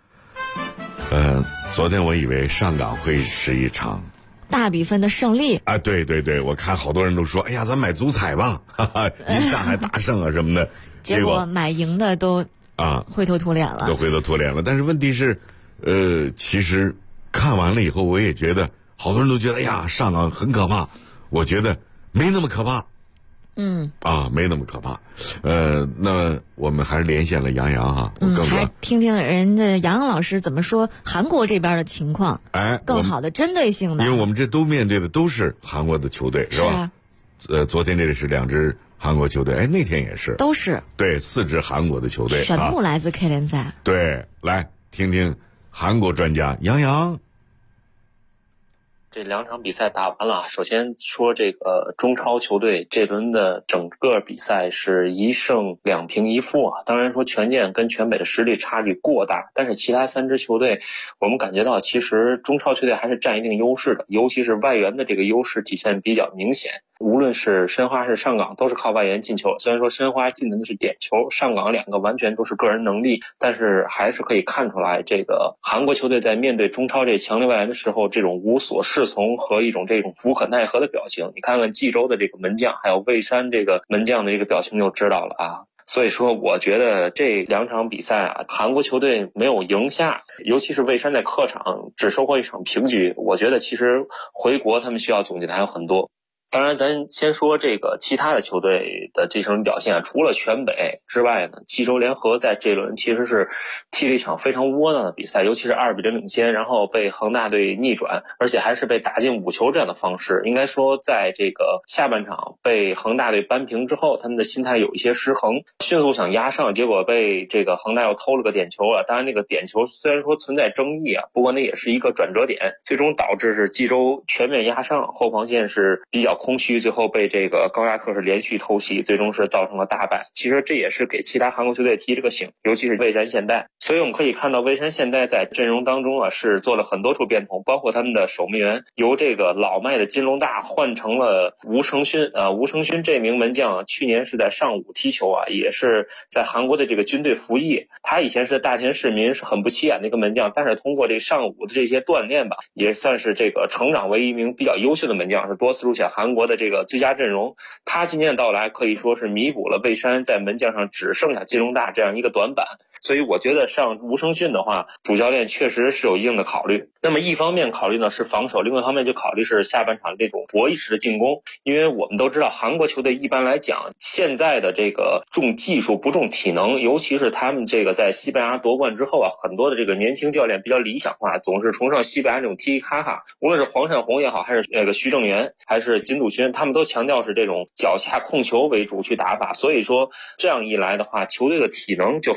S2: 昨天我以为上港会是一场
S7: 大比分的胜利
S2: 啊！对对对，我看好多人都说，哎呀，咱买足彩吧，哈哈，以上海大胜啊什么的。
S7: 结果买赢的都灰头土脸了，
S2: 都灰头土脸了。但是问题是，其实看完了以后，我也觉得好多人都觉得，哎呀，上港很可怕。我觉得没那么可怕。没那么可怕。那我们还是连线了杨洋哈，
S7: 还听听人的杨老师怎么说韩国这边的情况，更好的针对性的。
S2: 因为我们这都面对的都是韩国的球队，是吧？昨天这是2支韩国球队，那天也是，
S7: 都是对
S2: 4支韩国的球队，
S7: 全部来自 K 联赛。
S2: 对，来听听韩国专家杨洋。
S4: 这2场比赛打完了，首先说这个中超球队这轮的整个比赛是1胜2平1负啊。当然说权健跟全北的实力差距过大，但是其他3支球队我们感觉到其实中超球队还是占一定优势的，尤其是外援的这个优势体现比较明显。无论是申花是上港都是靠外援进球，虽然说申花进的是点球，上港2个完全都是个人能力，但是还是可以看出来这个韩国球队在面对中超这强力外援的时候，这种无所适从和一种这种无可奈何的表情。你看看济州的这个门将还有蔚山这个门将的这个表情就知道了啊。所以说我觉得这2场比赛啊，韩国球队没有赢下，尤其是蔚山在客场只收获1场平局，我觉得其实回国他们需要总结的还有很多。当然咱先说这个其他的球队的这轮表现啊，除了全北之外呢，济州联合在这轮其实是踢了一场非常窝囊的比赛，尤其是2比0领先，然后被恒大队逆转，而且还是被打进5球这样的方式。应该说在这个下半场被恒大队扳平之后，他们的心态有一些失衡，迅速想压上，结果被这个恒大又偷了个点球啊。当然那个点球虽然说存在争议啊，不过那也是一个转折点，最终导致是济州全面压上，后防线是比较空虚，最后被这个高亚特是连续偷袭，最终是造成了大败。其实这也是给其他韩国球队提这个醒，尤其是蔚山现代。所以我们可以看到蔚山现代在阵容当中啊是做了很多处变通，包括他们的守门员由这个老迈的金龙大换成了吴成勋吴成勋这名门将去年是在上武踢球啊，也是在韩国的这个军队服役。他以前是大田市民，是很不起眼的一个门将，但是通过这上武的这些锻炼吧，也算是这个成长为一名比较优秀的门将，是多次入选韩国的这个最佳阵容。他今年的到来可以说是弥补了蔚山在门将上只剩下金龙大这样一个短板。所以我觉得上吴成勋的话，主教练确实是有一定的考虑。那么一方面考虑呢是防守，另外一方面就考虑是下半场这种博弈式的进攻。因为我们都知道韩国球队一般来讲现在的这个重技术不重体能，尤其是他们这个在西班牙夺冠之后啊，很多的这个年轻教练比较理想化，总是崇尚西班牙这种踢踢卡卡，无论是黄善宏也好，还是那个徐正元还是金笃勋，他们都强调是这种脚下控球为主去打法。所以说这样一来的话，球队的体能就非常的关键。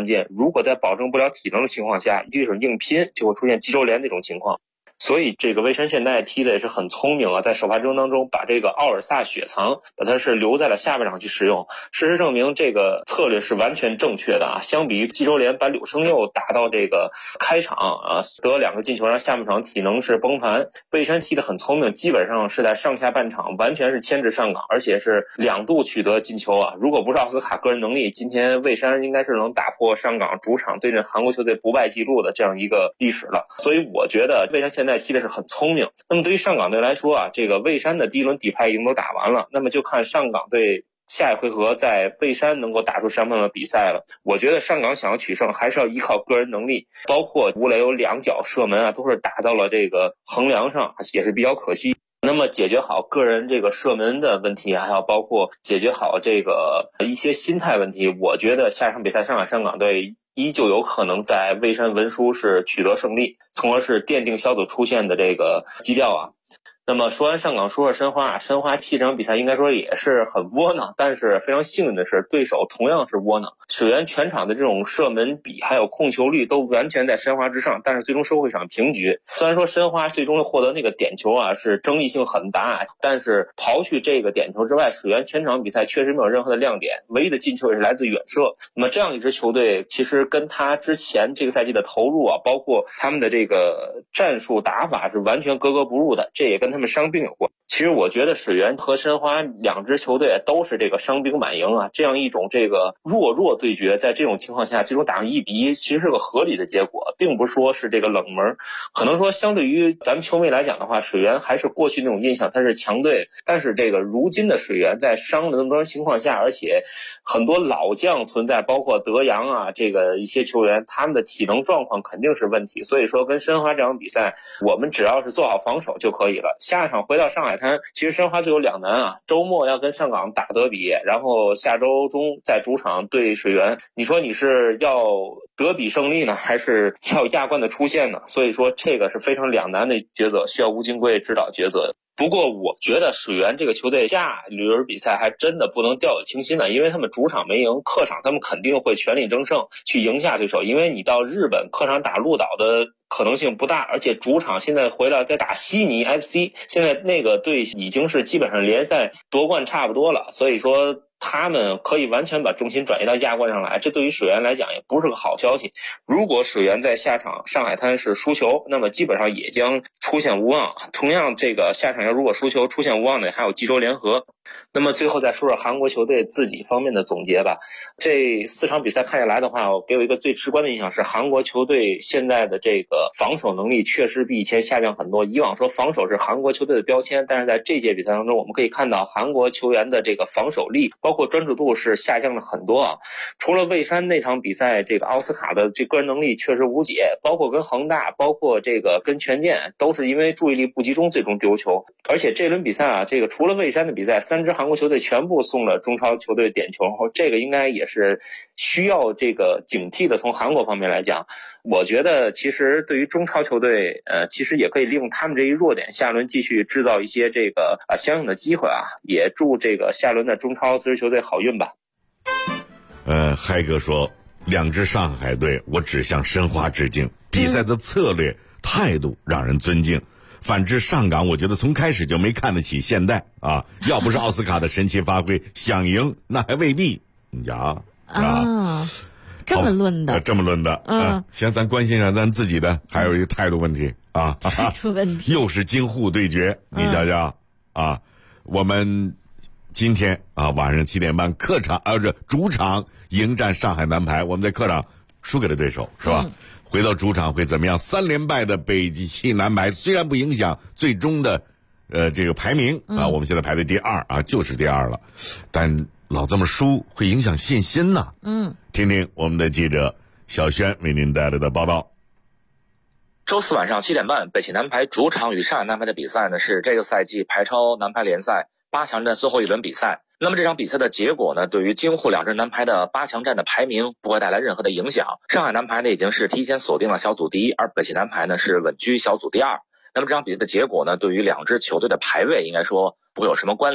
S4: 关键。如果在保证不了体能的情况下，对手硬拼，就会出现击周连那种情况。所以这个蔚山现代踢的也是很聪明啊，在首发阵容当中把这个奥尔萨雪藏，把它是留在了下半场去使用。事实证明这个策略是完全正确的啊。相比于击周连把柳生佑打到这个开场啊，得2个进球，让下半场体能是崩盘，蔚山踢得很聪明，基本上是在上下半场完全是牵制上港，而且是2度取得进球啊。如果不是奥斯卡个人能力，今天蔚山应该是能打破上港主场对阵韩国球队不败记录的这样一个历史了。所以我觉得蔚山现在踢的是很聪明。那么对于上港队来说啊，这个蔚山的第一轮底牌已经都打完了，那么就看上港队下一回合在蔚山能够打出什么样的比赛了。我觉得上港想要取胜还是要依靠个人能力，包括吴磊有2脚射门啊，都是打到了这个横梁上，也是比较可惜。那么解决好个人这个射门的问题，还要包括解决好这个一些心态问题，我觉得下场比赛上海上港队依旧有可能在蔚山文书是取得胜利，从而是奠定小组出线的这个基调啊。那么说完上港，说说申花，申花踢这场比赛应该说也是很窝囊，但是非常幸运的是对手同样是窝囊。水源全场的这种射门比还有控球率都完全在申花之上，但是最终收回场平局。虽然说申花最终获得那个点球啊是争议性很大，但是刨去这个点球之外，水源全场比赛确实没有任何的亮点，唯一的进球也是来自远射。那么这样一支球队其实跟他之前这个赛季的投入啊，包括他们的这个战术打法是完全格格不入的，这也跟他们伤病有关。其实我觉得水源和申花2支球队都是这个伤兵满营啊，这样一种这个弱对决，在这种情况下最终打上1-1，其实是个合理的结果，并不说是这个冷门。可能说相对于咱们球迷来讲的话，水源还是过去那种印象，它是强队，但是这个如今的水源在伤的那么多情况下，而且很多老将存在，包括德阳啊，这个一些球员他们的体能状况肯定是问题。所以说跟申花这场比赛，我们只要是做好防守就可以了。下一场回到上海滩，其实申花就有2难啊，周末要跟上港打德比，然后下周中在主场对水源，你说你是要德比胜利呢，还是要亚冠的出现呢？所以说这个是非常2难的抉择，需要吴金贵指导抉择。不过我觉得水源这个球队下轮比赛还真的不能掉以轻心的，因为他们主场没赢，客场他们肯定会全力争胜去赢下对手，因为你到日本客场打鹿岛的可能性不大，而且主场现在回来再打悉尼 FC， 现在那个队已经是基本上联赛夺冠差不多了，所以说他们可以完全把重心转移到亚冠上来，这对于水源来讲也不是个好消息。如果水源在下场上海滩是输球，那么基本上也将出现无望。同样这个下场要如果输球出现无望的还有济州联合。那么最后再说说韩国球队自己方面的总结吧。这4场比赛看下来的话，给我一个最直观的印象是韩国球队现在的这个防守能力确实比以前下降很多。以往说防守是韩国球队的标签，但是在这届比赛当中我们可以看到韩国球员的这个防守力包括专注度是下降了很多啊。除了蔚山那场比赛这个奥斯卡的这个人能力确实无解，包括跟恒大包括这个跟权健都是因为注意力不集中最终丢球。而且这轮比赛啊，这个除了蔚山的比赛3支韩国球队全部送了中超球队点球，这个应该也是需要这个警惕的。从韩国方面来讲，我觉得其实对于中超球队其实也可以利用他们这一弱点，下轮继续制造一些这个相应的机会啊，也祝这个下轮的中超4支球队好运吧。
S2: 嗨哥说2支上海队我只向申花致敬，比赛的策略态度让人尊敬。反之上港我觉得从开始就没看得起现代啊，要不是奥斯卡的神奇发挥，想赢那还未必。你讲啊，
S7: 这么论的，
S2: 这么论的，行，咱关心上咱自己的，还有一个态度问题啊，
S7: 态度问题，
S2: 又是京沪对决，你想想啊，我们今天啊晚上7点半客场主场迎战上海男排，我们在客场输给了对手，是吧？回到主场会怎么样？3连败的北汽男排虽然不影响最终的这个排名啊，我们现在排在第2啊，就是第2了，但老这么输会影响信心呐。听听我们的记者小轩为您带来的报道。
S6: 周4晚上7点半，北汽男排主场与上海男排的比赛呢，是这个赛季排超男排联赛8强战最后一轮比赛。那么这场比赛的结果呢，对于京沪2支男排的8强战的排名不会带来任何的影响。上海男排呢已经是提前锁定了小组第1，而北汽男排呢是稳居小组第2。那么这场比赛的结果呢，对于2支球队的排位应该说不会有什么关联。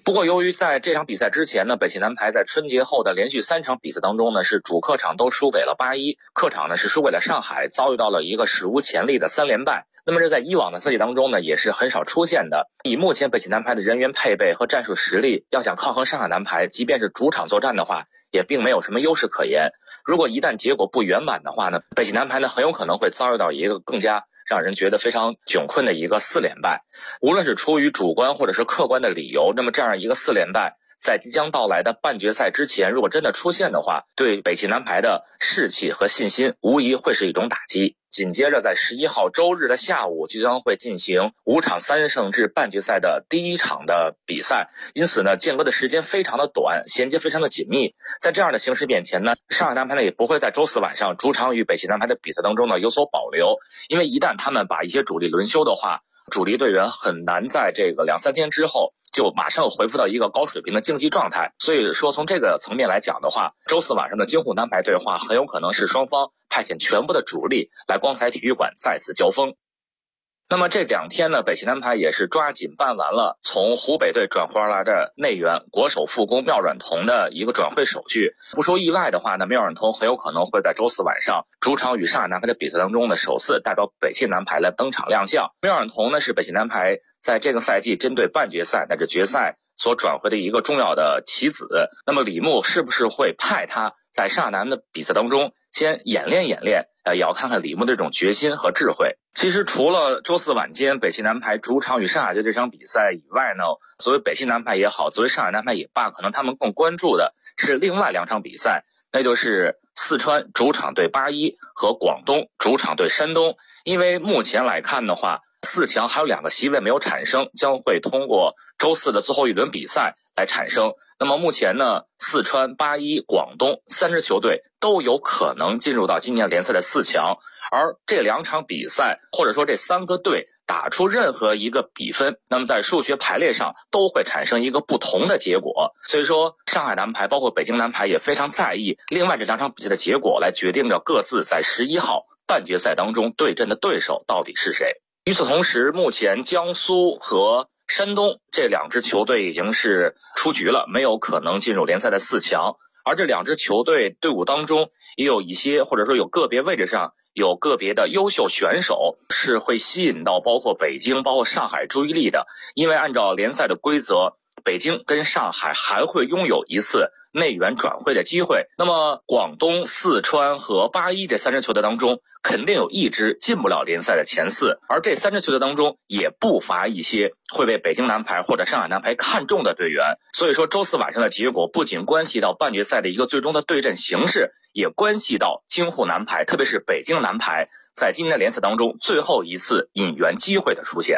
S6: 不过由于在这场比赛之前呢，北汽男排在春节后的连续3场比赛当中呢，是主客场都输给了8-1，客场呢是输给了上海，遭遇到了一个史无前例的3连败。那么这在以往的赛季当中呢，也是很少出现的。以目前北汽男排的人员配备和战术实力，要想抗衡上海男排，即便是主场作战的话，也并没有什么优势可言。如果一旦结果不圆满的话呢，北汽男排呢很有可能会遭遇到一个更加让人觉得非常窘困的一个4连败。无论是出于主观或者是客观的理由，那么这样一个4连败，在即将到来的半决赛之前，如果真的出现的话，对北汽男排的士气和信心无疑会是一种打击。紧接着在11号周日的下午，即将会进行5场3胜制半决赛的第1场的比赛，因此呢，间隔的时间非常的短，衔接非常的紧密。在这样的形势面前呢，上海男排呢也不会在周4晚上主场与北汽男排的比赛当中呢有所保留，因为一旦他们把一些主力轮休的话，主力队员很难在这个2-3天之后就马上恢复到一个高水平的竞技状态。所以说从这个层面来讲的话，周4晚上的京沪男排对话很有可能是双方派遣全部的主力来光彩体育馆再次交锋。那么这2天呢，北汽男排也是抓紧办完了从湖北队转回来的内援国手副攻廖阮彤的一个转会手续。不出意外的话呢，廖阮彤很有可能会在周4晚上主场与上海男排的比赛当中呢首次代表北汽男排来登场亮相。廖阮彤呢是北汽男排在这个赛季针对半决赛乃至决赛所转回的一个重要的棋子。那么李牧是不是会派他在上海男的比赛当中先演练演练，也要看看李牧的这种决心和智慧。其实除了周4晚间北汽男排主场与上海队这场比赛以外呢，作为北汽男排也好，作为上海男排也罢，可能他们更关注的是另外2场比赛，那就是四川主场对8-1和广东主场对山东。因为目前来看的话，4强还有2个席位没有产生，将会通过周4的最后一轮比赛来产生。那么目前呢，四川、8-1、广东3支球队都有可能进入到今年联赛的4强，而这2场比赛或者说这3个队打出任何一个比分，那么在数学排列上都会产生一个不同的结果。所以说上海男排包括北京男排也非常在意另外这2场比赛的结果，来决定着各自在11号半决赛当中对阵的对手到底是谁。与此同时，目前江苏和山东这2支球队已经是出局了，没有可能进入联赛的4强。而这2支球队队伍当中也有一些或者说有个别位置上有个别的优秀选手是会吸引到包括北京包括上海注意力的。因为按照联赛的规则，北京跟上海还会拥有一次内援转会的机会。那么广东、四川和8-1这3支球队当中肯定有1支进不了联赛的前4，而这3支球队当中也不乏一些会被北京男排或者上海男排看中的队员。所以说周4晚上的结果不仅关系到半决赛的一个最终的对阵形势，也关系到京沪男排特别是北京男排在今年的联赛当中最后一次引援机会的出现。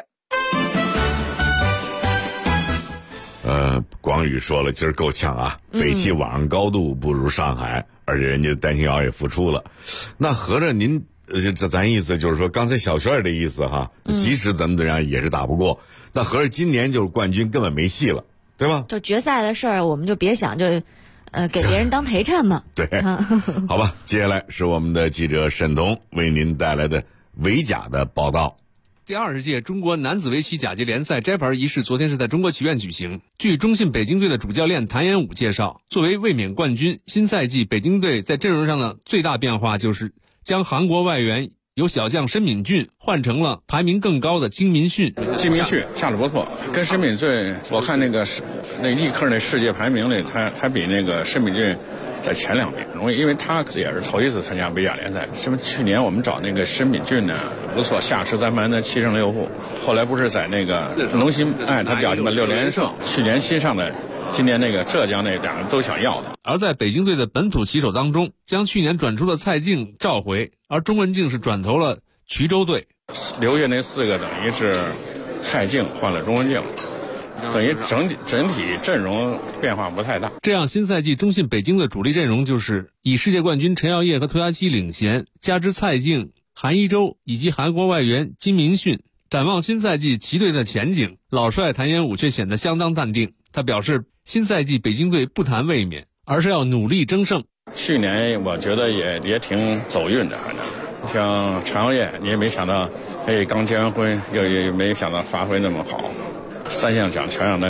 S2: 广宇说了，今儿够呛啊！北汽网上高度不如上海，而且人家单青瑶也复出了。那合着您这咱意思就是说，刚才小轩的意思哈，即使怎么样也是打不过。那合着今年就是冠军根本没戏了，对吧？
S7: 就决赛的事儿，我们就别想，就给别人当陪衬嘛。
S2: 对，好吧。接下来是我们的记者沈彤为您带来的围甲的报道。
S9: 第20届中国男子围棋甲级联赛摘牌仪式昨天是在中国棋院举行。据中信北京队的主教练谭延武介绍，作为卫冕冠军，新赛季北京队在阵容上的最大变化就是将韩国外援由小将申敏俊换成了排名更高的金明训。
S11: 金明训下得不错，跟申敏俊，我看那易克那世界排名里，他比那个申敏俊在前2名，因为他也是头一次参加围甲联赛。去年我们找那个申敏俊呢，不错，下13盘的7胜6负。后来不是在那个农心，他表现了6连胜。去年新上的，今年那个浙江那2个都想要他。
S9: 而在北京队的本土棋手当中，将去年转出的蔡静召回，而钟文静是转投了衢州队。
S11: 留下那4个等于是蔡静换了钟文静。等于整体阵容变化不太大。
S9: 这样新赛季中信北京的主力阵容就是以世界冠军陈耀烨和涂鸦基领衔，加之蔡静、韩一舟以及韩国外援金明训。展望新赛季棋队的前景，老帅谭延武却显得相当淡定。他表示，新赛季北京队不谈卫冕，而是要努力争胜。
S11: 去年我觉得也挺走运的，反正像陈耀烨，你也没想到，刚结完婚，又没想到发挥那么好。3项奖全让他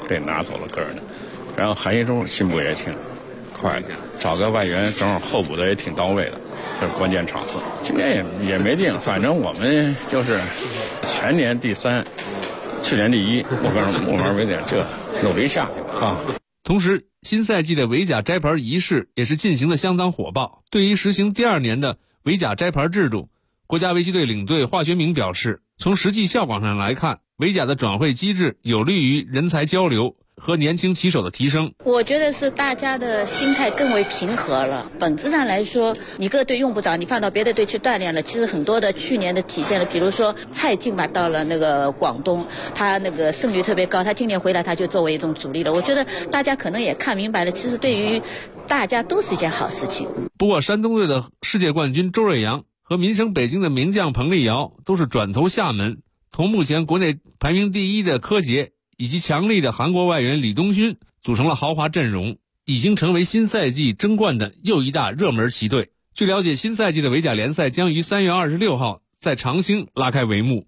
S11: 这拿走了个人的。然后韩一舟进步也挺快的，找个外援正好候补的也挺到位的，就是关键场次。今年也没定，反正我们就是前年第3，去年第1，目标为点，这努力下去啊。
S9: 同时，新赛季的维甲摘牌仪式也是进行的相当火爆。对于实行第2年的维甲摘牌制度，国家围棋队领队华学明表示，从实际效果上来看，维甲的转会机制有利于人才交流和年轻棋手的提升。
S10: 我觉得是大家的心态更为平和了。本质上来说，你各队用不着，你放到别的队去锻炼了。其实很多的去年的体现了，比如说蔡静吧，到了那个广东，他那个胜率特别高，他今年回来他就作为一种主力了。我觉得大家可能也看明白了，其实对于大家都是一件好事情。
S9: 不过山东队的世界冠军周瑞阳和民生北京的名将彭丽瑶都是转投厦门，同目前国内排名第1的柯洁以及强力的韩国外援李东勋组成了豪华阵容，已经成为新赛季争冠的又一大热门棋队。据了解，新赛季的维甲联赛将于3月26号在长兴拉开帷幕。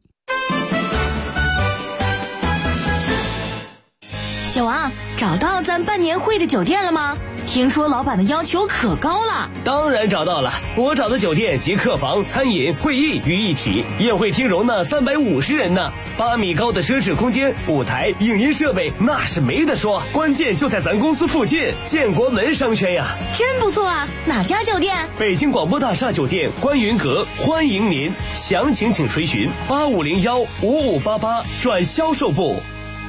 S12: 小王，找到咱办年会的酒店了吗？听说老板的要求可高了。
S15: 当然找到了，我找的酒店集客房、餐饮、会议于一体，宴会厅容纳350人呢，8米高的奢侈空间，舞台、影音设备那是没得说，关键就在咱公司附近，建国门商圈呀。
S12: 真不错啊，哪家酒店？
S15: 北京广播大厦酒店观云阁，欢迎您，详情请垂询85015588转销售部。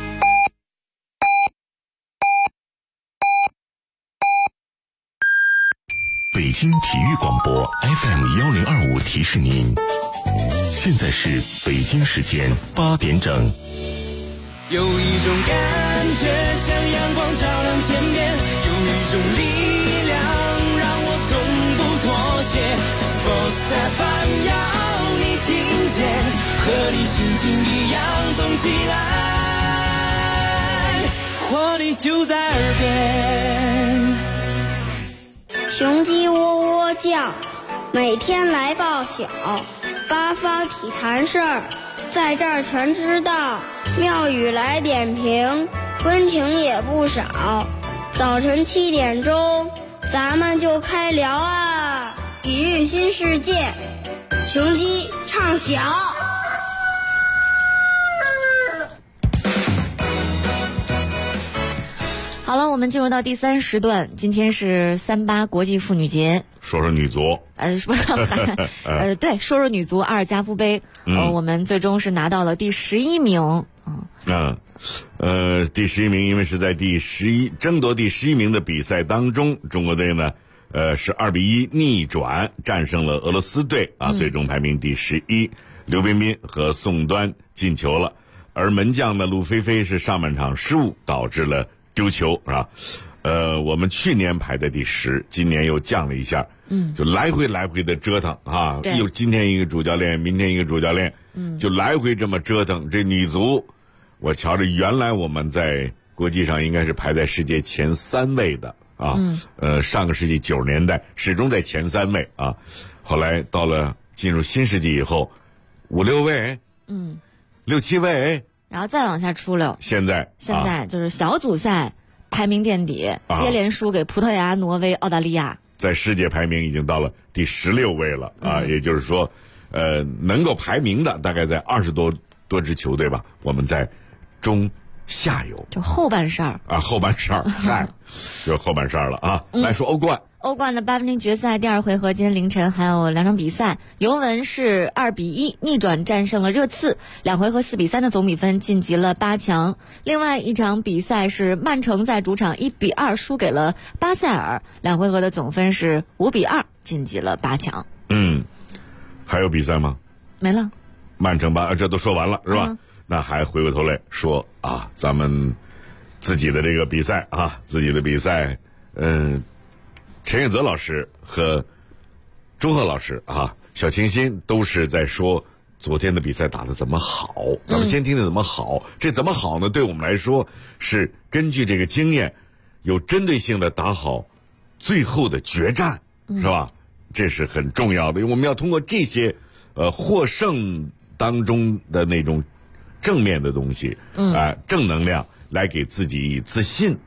S22: 北京体育广播 FM1025提示您，现在是北京时间8点整。
S24: 有一种感觉像阳光照亮天边，有一种力量让我从不妥协。Sports FM 要你听见，和你心情一样动起来，活力就在耳边。
S5: 雄鸡喔喔叫，每天来报晓，八方体坛事儿，在这儿全知道。妙语来点评，温情也不少。早晨7点钟，咱们就开聊啊！体育新世界，雄鸡唱晓。
S7: 好了，我们进入到第3时段。今天是38国际妇女节，
S2: 说说女足。
S7: 对，说说女足阿尔加夫杯。我们最终是拿到了第11名。
S2: 第11名，因为是在争夺第11名的比赛当中，中国队呢，是2比1逆转战胜了俄罗斯队啊，最终排名第11。刘彬彬和宋端进球了，而门将呢陆菲菲是上半场失误导致了丢球，是吧？我们去年排在第10，今年又降了一下，就来回的折腾啊，又今天一个主教练，明天一个主教练，就来回这么折腾。这女足，我瞧着原来我们在国际上应该是排在世界前3位的啊，上个世纪90年代始终在前3位啊，后来到了进入新世纪以后，5、6位，6、7位。
S7: 然后再往下出溜，
S2: 现在
S7: 就是小组赛排名垫底，接连输给葡萄牙、挪威、澳大利亚，
S2: 在世界排名已经到了第16位了啊！也就是说，能够排名的大概在20多支球队吧，我们在中下游，
S7: 就后半扇儿
S2: 啊，后半扇儿，嗨，就后半扇儿了啊！来说欧冠。
S7: 欧冠的8分之1决赛第2回合，今天凌晨还有2场比赛。尤文是2比1逆转战胜了热刺，2回合4比3的总比分晋级了8强。另外一场比赛是曼城在主场1比2输给了巴塞尔，2回合的总分是5比2晋级了8强。
S2: 还有比赛吗？
S7: 没了。
S2: 曼城这都说完了是吧？那还回过头来说啊，咱们自己的这个比赛啊，陈彦泽老师和周贺老师啊，小清新都是在说昨天的比赛打得怎么好。咱们先听听怎么好。这怎么好呢？对我们来说是根据这个经验，有针对性的打好最后的决战，是吧？这是很重要的。我们要通过这些获胜当中的那种正面的东西，正能量来给自己以自信，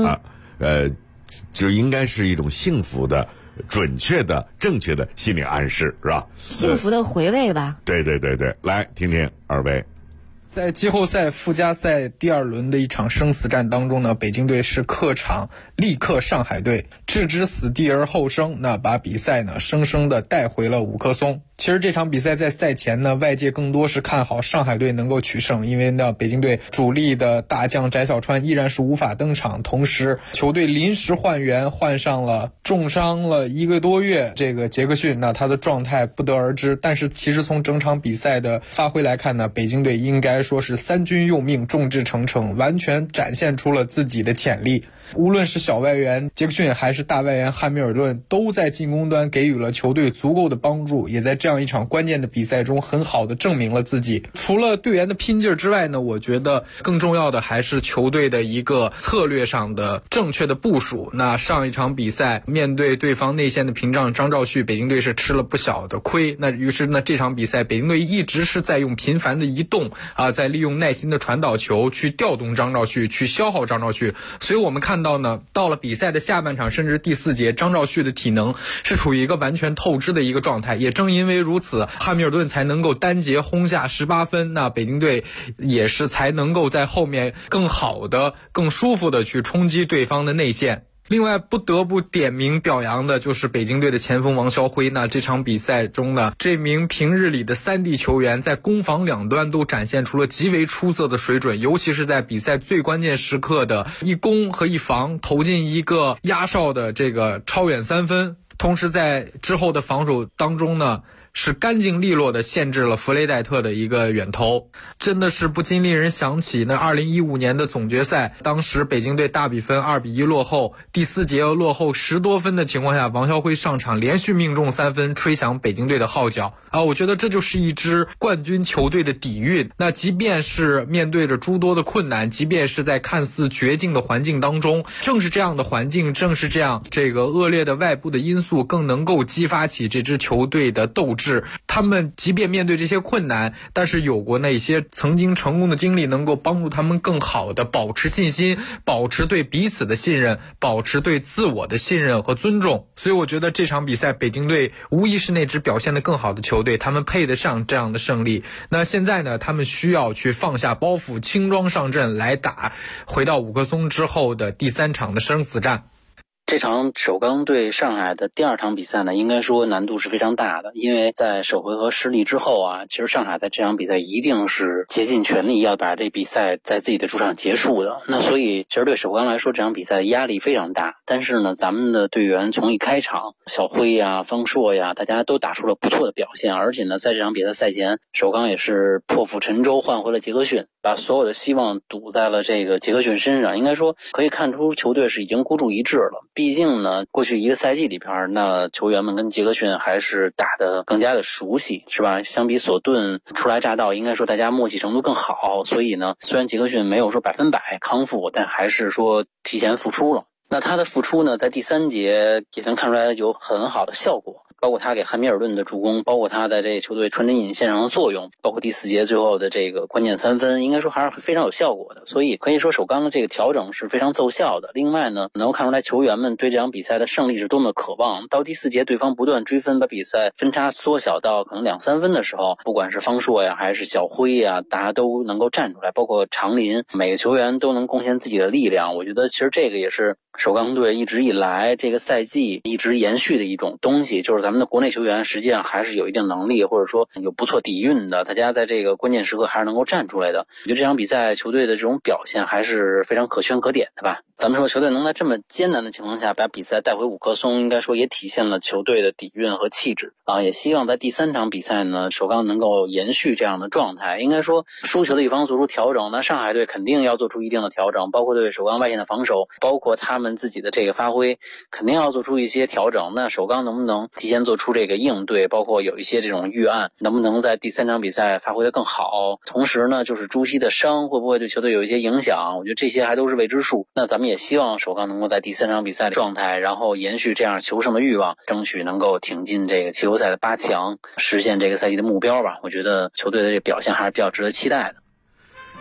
S2: 就应该是一种幸福的、准确的、正确的心理暗示，是吧？
S7: 幸福的回味吧。
S2: 对，来听听二位。
S13: 在季后赛附加赛第2轮的一场生死战当中呢，北京队是客场力克上海队，置之死地而后生，那把比赛呢生生的带回了五棵松。其实这场比赛在赛前呢，外界更多是看好上海队能够取胜，因为呢北京队主力的大将翟小川依然是无法登场，同时球队临时换员，换上了重伤了1个多月这个杰克逊，那他的状态不得而知。但是其实从整场比赛的发挥来看呢，北京队应该说是3军用命，众志成城，完全展现出了自己的潜力。无论是小外援杰克逊还是大外援汉密尔顿，都在进攻端给予了球队足够的帮助，也在这样一场关键的比赛中很好的证明了自己。除了队员的拼劲之外呢，我觉得更重要的还是球队的一个策略上的正确的部署。那上一场比赛面对对方内线的屏障张兆旭，北京队是吃了不小的亏。那于是呢，这场比赛北京队一直是在用频繁的移动在利用耐心的传导球去调动张兆旭，去消耗张兆旭。所以我们看到呢，到了比赛的下半场甚至第4节，张兆旭的体能是处于一个完全透支的一个状态。也正因为如此，汉密尔顿才能够单节轰下18分，那北京队也是才能够在后面更好的、更舒服的去冲击对方的内线。另外不得不点名表扬的就是北京队的前锋王霄辉。那这场比赛中呢，这名平日里的3D 球员在攻防两端都展现出了极为出色的水准，尤其是在比赛最关键时刻的一攻和一防，投进一个压哨的这个超远3分，同时在之后的防守当中呢，是干净利落的限制了弗雷戴特的一个远投。真的是不禁令人想起那2015年的总决赛，当时北京队大比分2-1落后，第4节落后10多分的情况下，王霄辉上场连续命中3分，吹响北京队的号角我觉得这就是一支冠军球队的底蕴。那即便是面对着诸多的困难，即便是在看似绝境的环境当中，正是这样的环境，正是这样这个恶劣的外部的因素，更能够激发起这支球队的斗志。他们即便面对这些困难，但是有过那些曾经成功的经历，能够帮助他们更好的保持信心，保持对彼此的信任，保持对自我的信任和尊重。所以我觉得这场比赛北京队无疑是那支表现得更好的球队，他们配得上这样的胜利。那现在呢，他们需要去放下包袱，轻装上阵来打回到五棵松之后的第3场的生死战。
S14: 这场首钢对上海的第2场比赛呢，应该说难度是非常大的，因为在首回合失利之后其实上海在这场比赛一定是竭尽全力要把这比赛在自己的主场结束的。那所以其实对首钢来说，这场比赛压力非常大。但是呢，咱们的队员从一开场，小辉方硕大家都打出了不错的表现，而且呢，在这场比赛赛前，首钢也是破釜沉舟换回了杰克逊，把所有的希望赌在了这个杰克逊身上。应该说可以看出球队是已经孤注一掷了。毕竟呢，过去1个赛季里边，那球员们跟杰克逊还是打得更加的熟悉，是吧？相比索顿初来乍到，应该说大家默契程度更好。所以呢，虽然杰克逊没有说100%康复，但还是说提前复出了。那他的复出呢，在第3节也能看出来有很好的效果。包括他给汉密尔顿的助攻，包括他在这球队传真引线上的作用，包括第4节最后的这个关键3分，应该说还是非常有效果的。所以可以说首钢的这个调整是非常奏效的。另外呢，能够看出来球员们对这场比赛的胜利是多么渴望。到第4节对方不断追分，把比赛分差缩小到可能2-3分的时候，不管是方硕还是小辉大家都能够站出来，包括长林，每个球员都能贡献自己的力量。我觉得其实这个也是首钢队一直以来这个赛季一直延续的一种东西，就是咱们的国内球员实际上还是有一定能力，或者说有不错底蕴的，大家在这个关键时刻还是能够站出来的。我觉得这场比赛球队的这种表现还是非常可圈可点的吧。咱们说球队能在这么艰难的情况下把比赛带回五棵松，应该说也体现了球队的底蕴和气质也希望在第3场比赛呢，首钢能够延续这样的状态。应该说输球的一方做出调整，那上海队肯定要做出一定的调整，包括对首钢外线的防守，包括他们自己的这个发挥，肯定要做出一些调整。那首钢能不能提前做出这个应对，包括有一些这种预案，能不能在第3场比赛发挥得更好？同时呢，就是朱熹的伤会不会对球队有一些影响？我觉得这些还都是未知数。那咱们也希望首钢能够在第3场比赛的状态，然后延续这样求胜的欲望，争取能够挺进这个季后赛的8强，实现这个赛季的目标吧。我觉得球队的这个表现还是比较值得期待的。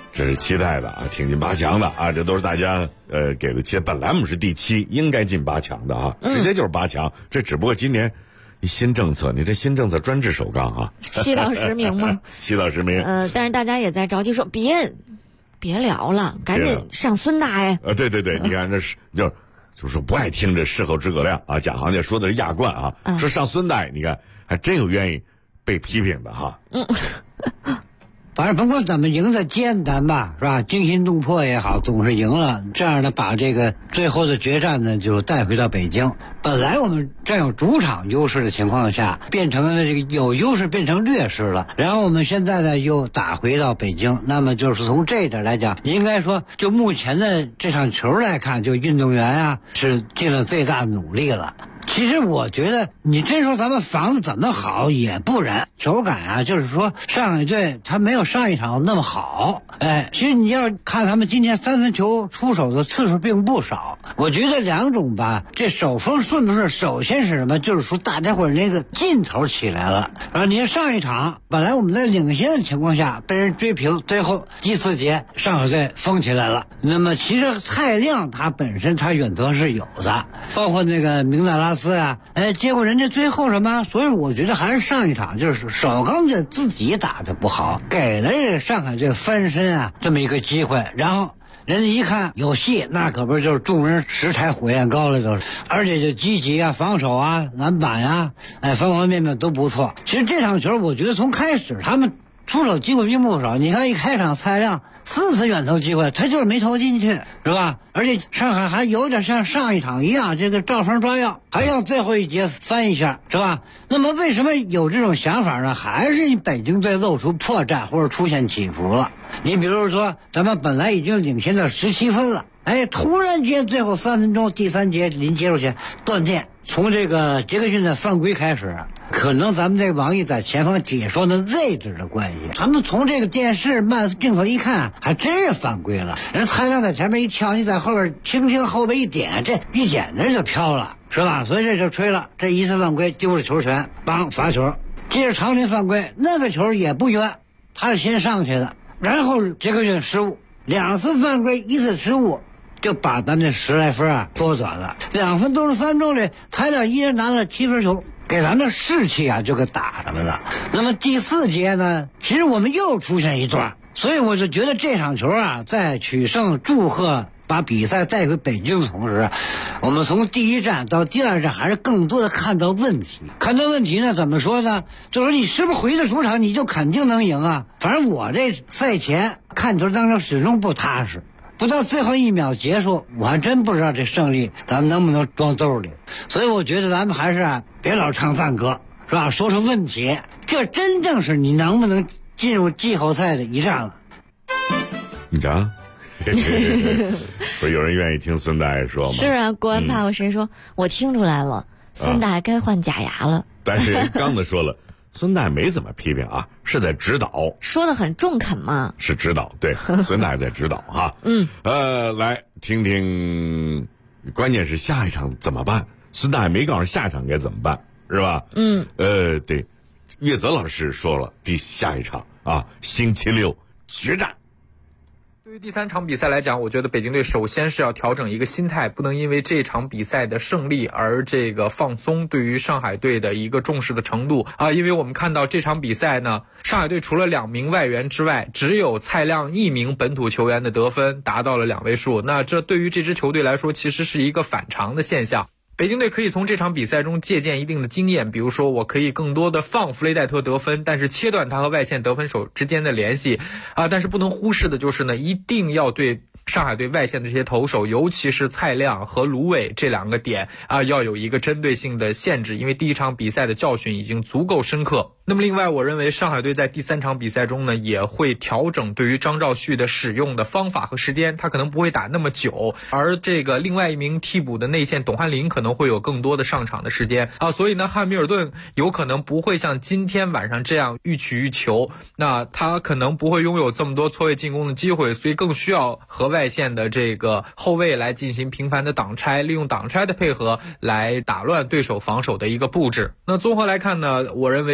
S2: 这是期待的啊，挺进8强的啊，这都是大家给的期待。本来我们是第7，应该进8强的啊，直接就是8强。这只不过今年新政策，你这新政策专治首钢啊
S7: ，7到10名嘛
S2: ，7到10名。
S7: 但是大家也在着急说别聊了，赶紧上孙大爷。
S2: 对，你看这是就是说不爱听这事后诸葛亮啊，贾行家说的是亚冠啊，说上孙大爷，你看还真有愿意被批评的哈。
S16: 反正甭管怎么赢的艰难吧，是吧？惊心动魄也好，总是赢了。这样呢，把这个最后的决战呢，就带回到北京。本来我们占有主场优势的情况下，变成了这个有优势变成劣势了。然后我们现在呢又打回到北京，那么就是从这点来讲，应该说就目前的这场球来看，就运动员啊是尽了最大努力了。其实我觉得你真说咱们防的怎么好也不然，手感啊，就是说上海队他没有上一场那么好。其实你要看他们今天3分球出手的次数并不少。我觉得2种吧，这手风顺不顺，首先是什么？就是说大家伙那个劲头起来了。你看上一场本来我们在领先的情况下被人追平，最后第4节上海队疯起来了。那么其实蔡亮他本身他远投是有的，包括那个明达拉斯啊，结果人家最后什么？所以我觉得还是上一场就是首钢队自己打得不好，给了这上海队翻身啊这么一个机会，然后人家一看有戏，那可不是就是众人拾柴火焰高了都是，而且就积极啊、防守啊、篮板啊，方方面面都不错。其实这场球我觉得从开始他们出手机会并不少，你看一开场蔡亮4次远投机会，他就是没投进去，是吧？而且上海还有点像上一场一样，这个照方抓药，还要最后一节翻一下，是吧？那么为什么有这种想法呢？还是北京队露出破绽或者出现起伏了。你比如说咱们本来已经领先到17分了，突然间最后3分钟第3节临结束前断电，从这个杰克逊的犯规开始，可能咱们这个网易在前方解说的位置的关系，他们从这个电视慢镜头一看，还真是犯规了。人蔡亮在前面一跳，你在后边轻轻后背一点，这一点着就飘了，是吧？所以这就吹了，这一次犯规丢了球权，帮罚球。接着长林犯规，那个球也不冤，他是先上去的，然后杰克逊失误，2次犯规1次失误，就把咱们这10来分啊缩短了。2分都是3中里，材料一人拿了7分球，给咱们的士气啊就给打上来了。那么第4节呢，其实我们又出现一段，所以我就觉得这场球啊，在取胜祝贺把比赛带回北京的同时，我们从第1站到第2站还是更多的看到问题。看到问题呢，怎么说呢？就是你是不是回到主场你就肯定能赢啊？反正我这赛前看球当中始终不踏实。不到最后1秒结束，我还真不知道这胜利咱能不能装兜里。所以我觉得咱们还是别老唱赞歌，是吧？说说问题，这真正是你能不能进入季后赛的一战了。
S2: 你瞧，不是有人愿意听孙大爷说吗？
S7: 是啊，国安怕我谁说我听出来了，孙大爷该换假牙了。
S2: 但是刚才说了。孙大爷没怎么批评啊，是在指导，
S7: 说得很中肯嘛。
S2: 是指导，对，孙大爷在指导哈。来听听，关键是下一场怎么办？孙大爷没告诉下一场该怎么办，是吧？对，岳泽老师说了，下一场啊，星期6决战。
S13: 对于第3场比赛来讲，我觉得北京队首先是要调整一个心态，不能因为这场比赛的胜利而这个放松对于上海队的一个重视的程度啊。因为我们看到这场比赛呢，上海队除了2名外援之外，只有蔡亮1名本土球员的得分达到了2位数，那这对于这支球队来说其实是一个反常的现象。北京队可以从这场比赛中借鉴一定的经验，比如说我可以更多的放弗雷戴特得分，但是切断他和外线得分手之间的联系啊。但是不能忽视的就是呢，一定要对上海队外线的这些投手，尤其是蔡亮和卢伟这2个点啊，要有一个针对性的限制，因为第1场比赛的教训已经足够深刻。那么另外我认为上海队在第3场比赛中呢，也会调整对于张兆旭的使用的方法和时间，他可能不会打那么久，而这个另外1名替补的内线董翰林可能会有更多的上场的时间啊，所以呢汉密尔顿有可能不会像今天晚上这样欲取欲求，那他可能不会拥有这么多错位进攻的机会，所以更需要和外线的这个后卫来进行频繁的挡拆，利用挡拆的配合来打乱对手防守的一个布置。那综合来看呢，我认为第3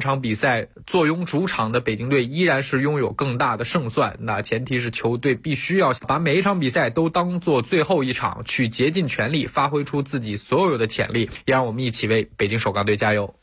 S13: 场比赛坐拥主场的北京队依然是拥有更大的胜算，那前提是球队必须要把每一场比赛都当做最后一场，去竭尽全力发挥出自己所有的潜力，也让我们一起为北京首钢队加油。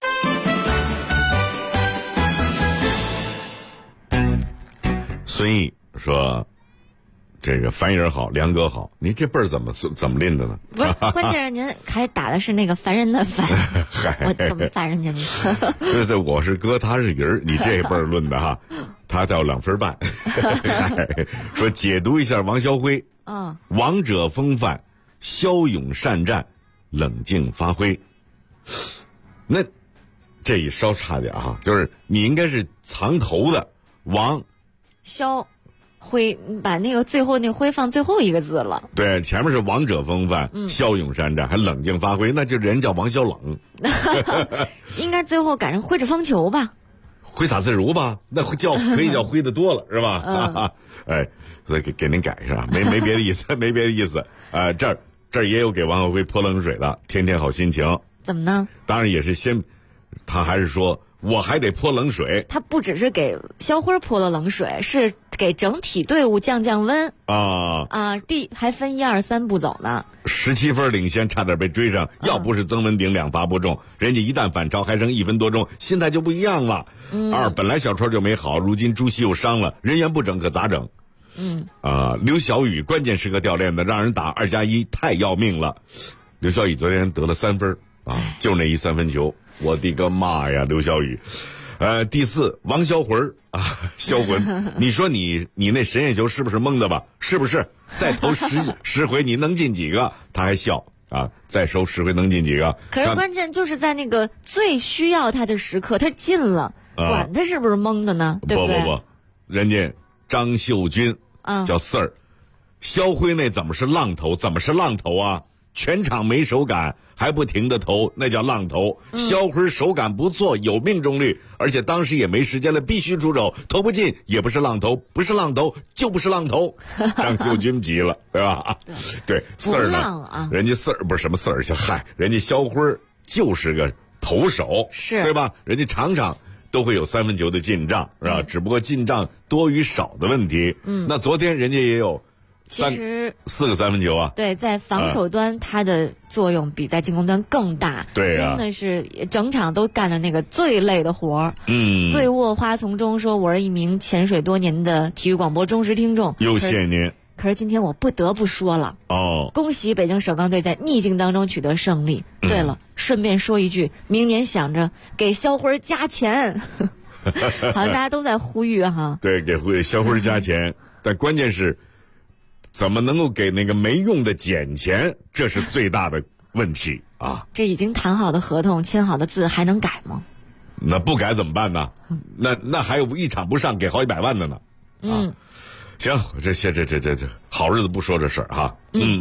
S2: 孙毅说：“这个樊爷好，梁哥好，你这辈儿怎么拎的呢？
S7: 不是，关键是您还打的是那个凡人的凡，我怎么烦人家呢？
S2: 这我是哥，他是人，你这辈儿论的哈，他到2分半。说解读一下王霄辉，王者风范，骁勇善战，冷静发挥。那这也稍差点哈，就是你应该是藏头的王。”
S7: 骁辉把那个最后那辉放最后一个字了。
S2: 对，前面是王者风范，骁勇善战，还冷静发挥，那就人叫王小冷。
S7: 应该最后改成挥着方球吧？
S2: 挥洒自如吧？那可以叫挥的多了是吧？哎，所以给您改一下，没别的意思，没别的意思。这儿也有给王小辉泼冷水的，天天好心情。
S7: 怎么呢？
S2: 当然也是他还是说。我还得泼冷水，
S7: 他不只是给肖辉泼了冷水，是给整体队伍降温还分1、2、3步走呢。
S2: 17分领先，差点被追上，要不是曾文鼎2发不中，人家一旦反超还剩1分多钟，心态就不一样了。本来小川就没好，如今朱熹又伤了，人员不整可咋整？刘晓宇关键时刻掉链子，让人打2+1，太要命了。刘晓宇昨天得了3分就那一3分球。我的个妈呀，刘晓宇，第4王销魂销魂，你说你那神仙球是不是蒙的吧？是不是？再投10回你能进几个？他还笑再收10回能进几个？
S7: 可是关键就是在那个最需要他的时刻，他进了，管他是不是蒙的呢？对不对？
S2: 不，人家张秀军叫Sir，肖辉那怎么是浪头？怎么是浪头啊？全场没手感还不停的投，那叫浪头。肖辉手感不错，有命中率，而且当时也没时间了，必须出手，投不进也不是浪头，不是浪头就不是浪头。张秀军急了，对吧？对，Sir呢？人家Sir不是什么Sir，人家肖辉就是个投手，
S7: 是
S2: 对吧？人家场场都会有3分球的进账，是吧？只不过进账多与少的问题。那昨天人家也有。
S7: 其实
S2: 4个3分球
S7: 对，在防守端它的作用比在进攻端更大。
S2: 对
S7: 真的是整场都干了那个最累的活儿。醉卧花丛中说，我是一名潜水多年的体育广播忠实听众。
S2: 又谢您。
S7: 可是今天我不得不说了恭喜北京首钢队在逆境当中取得胜利。对了，顺便说一句，明年想着给肖辉加钱，好像大家都在呼吁哈。
S2: 对，给肖辉加钱，但关键是。怎么能够给那个没用的减钱？这是最大的问题
S7: 这已经谈好的合同、签好的字还能改吗？
S2: 那不改怎么办呢？那还有一场不上给好几百万的呢。行，这好日子不说这事儿哈。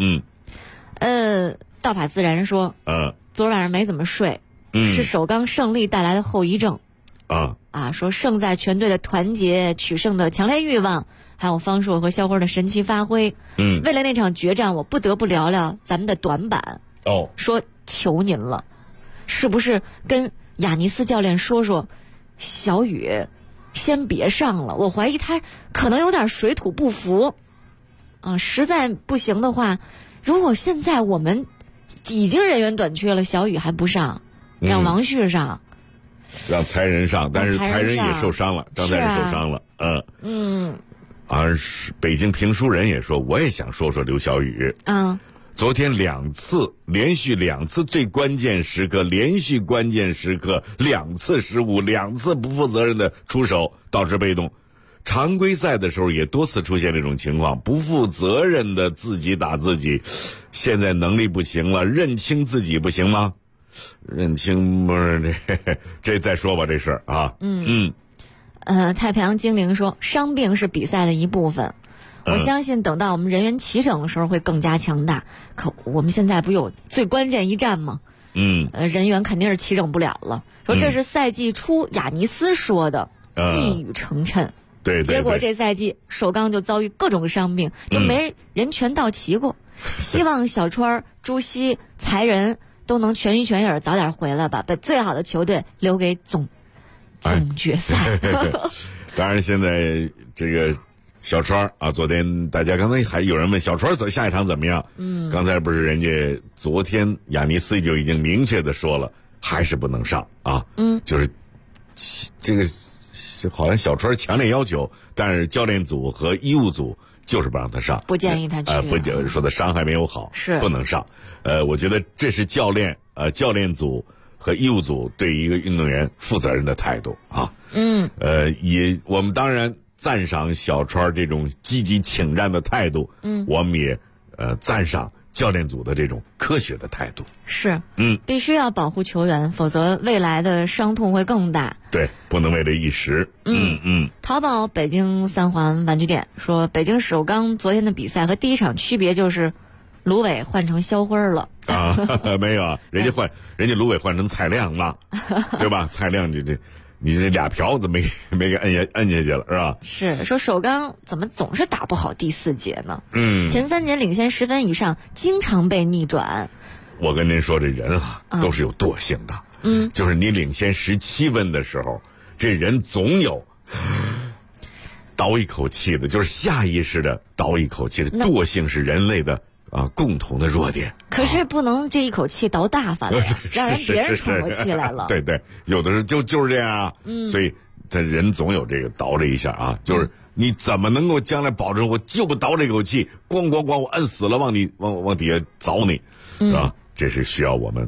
S7: 道法自然说，昨晚上没怎么睡，是首钢胜利带来的后遗症。说胜在全队的团结、取胜的强烈欲望。还有方硕和肖辉的神奇发挥。为了那场决战，我不得不聊聊咱们的短板。说求您了，是不是跟雅尼斯教练说，小雨先别上了？我怀疑他可能有点水土不服。实在不行的话，如果现在我们已经人员短缺了，小雨还不上，让王旭上，
S2: 让才人上，但是才人也受伤了，张才人受伤了。北京评书人也说，我也想说说刘晓宇。昨天连续两次最关键时刻，连续关键时刻2次失误，2次不负责任的出手，导致被动。常规赛的时候也多次出现这种情况，不负责任的自己打自己。现在能力不行了，认清自己不行吗？认清不是这再说吧，这事儿
S7: 太平洋精灵说，伤病是比赛的一部分。我相信等到我们人员齐整的时候会更加强大。可我们现在不有最关键一战吗？人员肯定是齐整不了了。说这是赛季初雅尼斯说的，一语成谶。
S2: 对，
S7: 结果这赛季首钢就遭遇各种伤病，就没人全到齐过。希望小川、朱熹、才人都能全心全意早点回来吧，把最好的球队留给总决赛。
S2: 当然，现在这个小川啊，昨天大家刚才还有人问小川下一场怎么样？刚才不是人家昨天亚尼斯就已经明确的说了，还是不能上啊。就是这个好像小川强烈要求，但是教练组和医务组就是不让他上，
S7: 不建议他去。
S2: 不说他伤还没有好，
S7: 是不
S2: 能上。我觉得这是教练组和医务组对一个运动员负责任的态度啊。我们当然赞赏小川这种积极请战的态度。我们也赞赏教练组的这种科学的态度。
S7: 是，必须要保护球员，否则未来的伤痛会更大。
S2: 对，不能为了一时。
S7: 淘宝北京三环玩具店说，北京首钢昨天的比赛和第一场区别就是芦苇换成肖辉了
S2: 啊。没有啊，人家芦苇换成蔡亮了，对吧？蔡亮你这俩瓢子没给摁下去了，是吧？
S7: 是说首钢怎么总是打不好第4节呢？前3节领先10分以上，经常被逆转。
S2: 我跟您说，这人都是有惰性的。就是你领先17分的时候，这人总有倒一口气的，就是下意识的倒一口气的。惰性是人类的共同的弱点。
S7: 可是不能这一口气倒大发了呀，让别人喘过气来了。
S2: 对，有的时候就是这样啊。所以他人总有这个倒这一下啊，就是你怎么能够将来保证我就不倒这口气，咣我摁死了往底下凿你，是吧？这是需要我们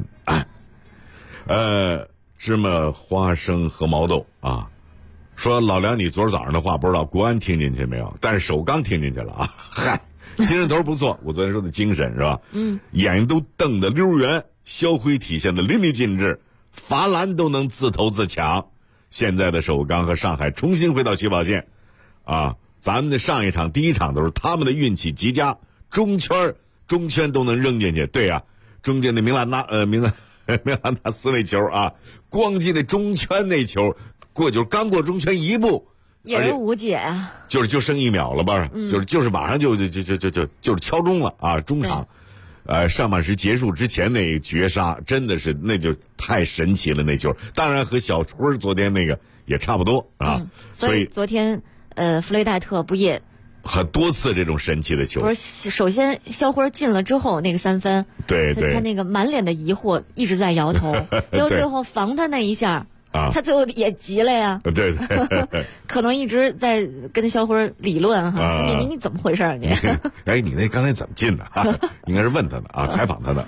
S2: 芝麻花生和毛豆啊。说老梁，你昨儿早上的话不知道国安听进去没有？但是首钢听进去了啊。嗨。精神头不错，我昨天说的精神是吧？眼都瞪得溜圆，肖辉体现的淋漓尽致，罚篮都能自投自抢。现在的首钢和上海重新回到起跑线，咱们的上一场第一场都是他们的运气极佳，中圈都能扔进去。对啊，中间的明兰纳斯那球啊，光进那中圈那球刚过中圈一步。
S7: 也是无解啊，
S2: 就剩1秒了吧？就是马上就是敲钟了啊！中场，上半时结束之前那个绝杀，真的是那就太神奇了那球。当然和小春昨天那个也差不多啊。
S7: 所以昨天弗雷戴特不也
S2: 很多次这种神奇的球？
S7: 不是，首先肖辉进了之后那个3分，
S2: 对，
S7: 他那个满脸的疑惑一直在摇头，结果最后防他那一下。他最后也急了呀，
S2: 对，
S7: 可能一直在跟肖辉理论哈，说你怎么回事你？
S2: 你那刚才怎么进的？应该是问他的啊，采访他的。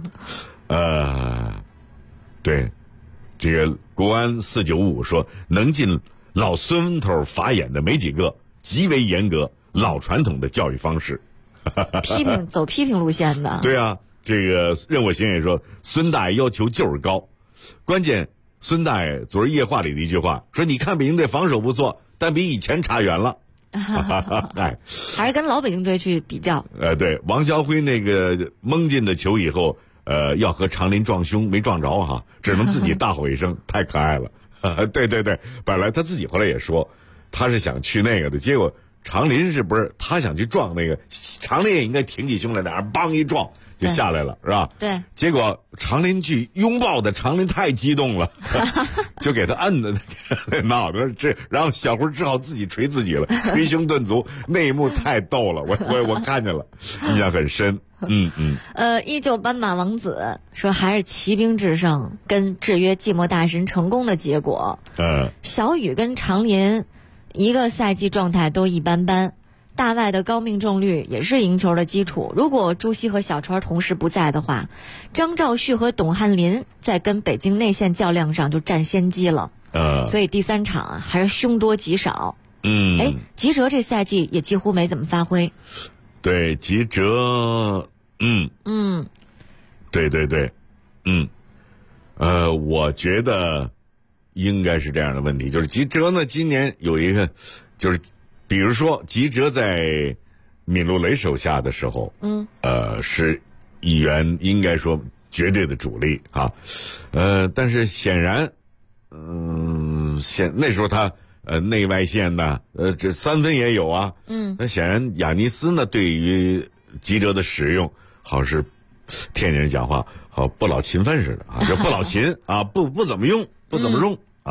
S2: 对，这个国安495说能进老孙头法眼的没几个，极为严格，老传统的教育方式。
S7: 走批评路线的。
S2: 对啊，这个任我行也说孙大爷要求就是高，关键。孙大爷昨儿夜话里的一句话说：“你看北京队防守不错，但比以前差远了。”
S7: 还是跟老北京队去比较。
S2: 对，王肖辉那个蒙进的球以后，要和长林撞胸没撞着哈，只能自己大吼一声，太可爱了。对，本来他自己后来也说，他是想去那个的，结果长林是不是他想去撞那个，长林也应该挺起胸来，俩人梆一撞。就下来了，是吧？
S7: 对。
S2: 结果长林去拥抱的，长林太激动了，就给他摁的那脑袋然后小辉只好自己捶自己了，捶胸顿足，那一幕太逗了，我看见了，印象很深。
S7: 依旧斑马王子说还是骑兵制胜跟制约寂寞大神成功的结果。小雨跟长林一个赛季状态都一般般。大外的高命中率也是赢球的基础。如果朱熹和小川同时不在的话，张兆旭和董翰林在跟北京内线较量上就占先机了。所以第3场还是凶多吉少。吉哲这赛季也几乎没怎么发挥。
S2: 对，吉哲，对，我觉得应该是这样的问题，就是吉哲呢，今年有一个就是。比如说，吉哲在闵鹿雷手下的时候，是一员应该说绝对的主力啊，但是显然，那时候他内外线呢，这3分也有啊，那显然亚尼斯呢对于吉哲的使用，好是天津人讲话好不老勤奋似的啊，就不老勤啊，不怎么用啊。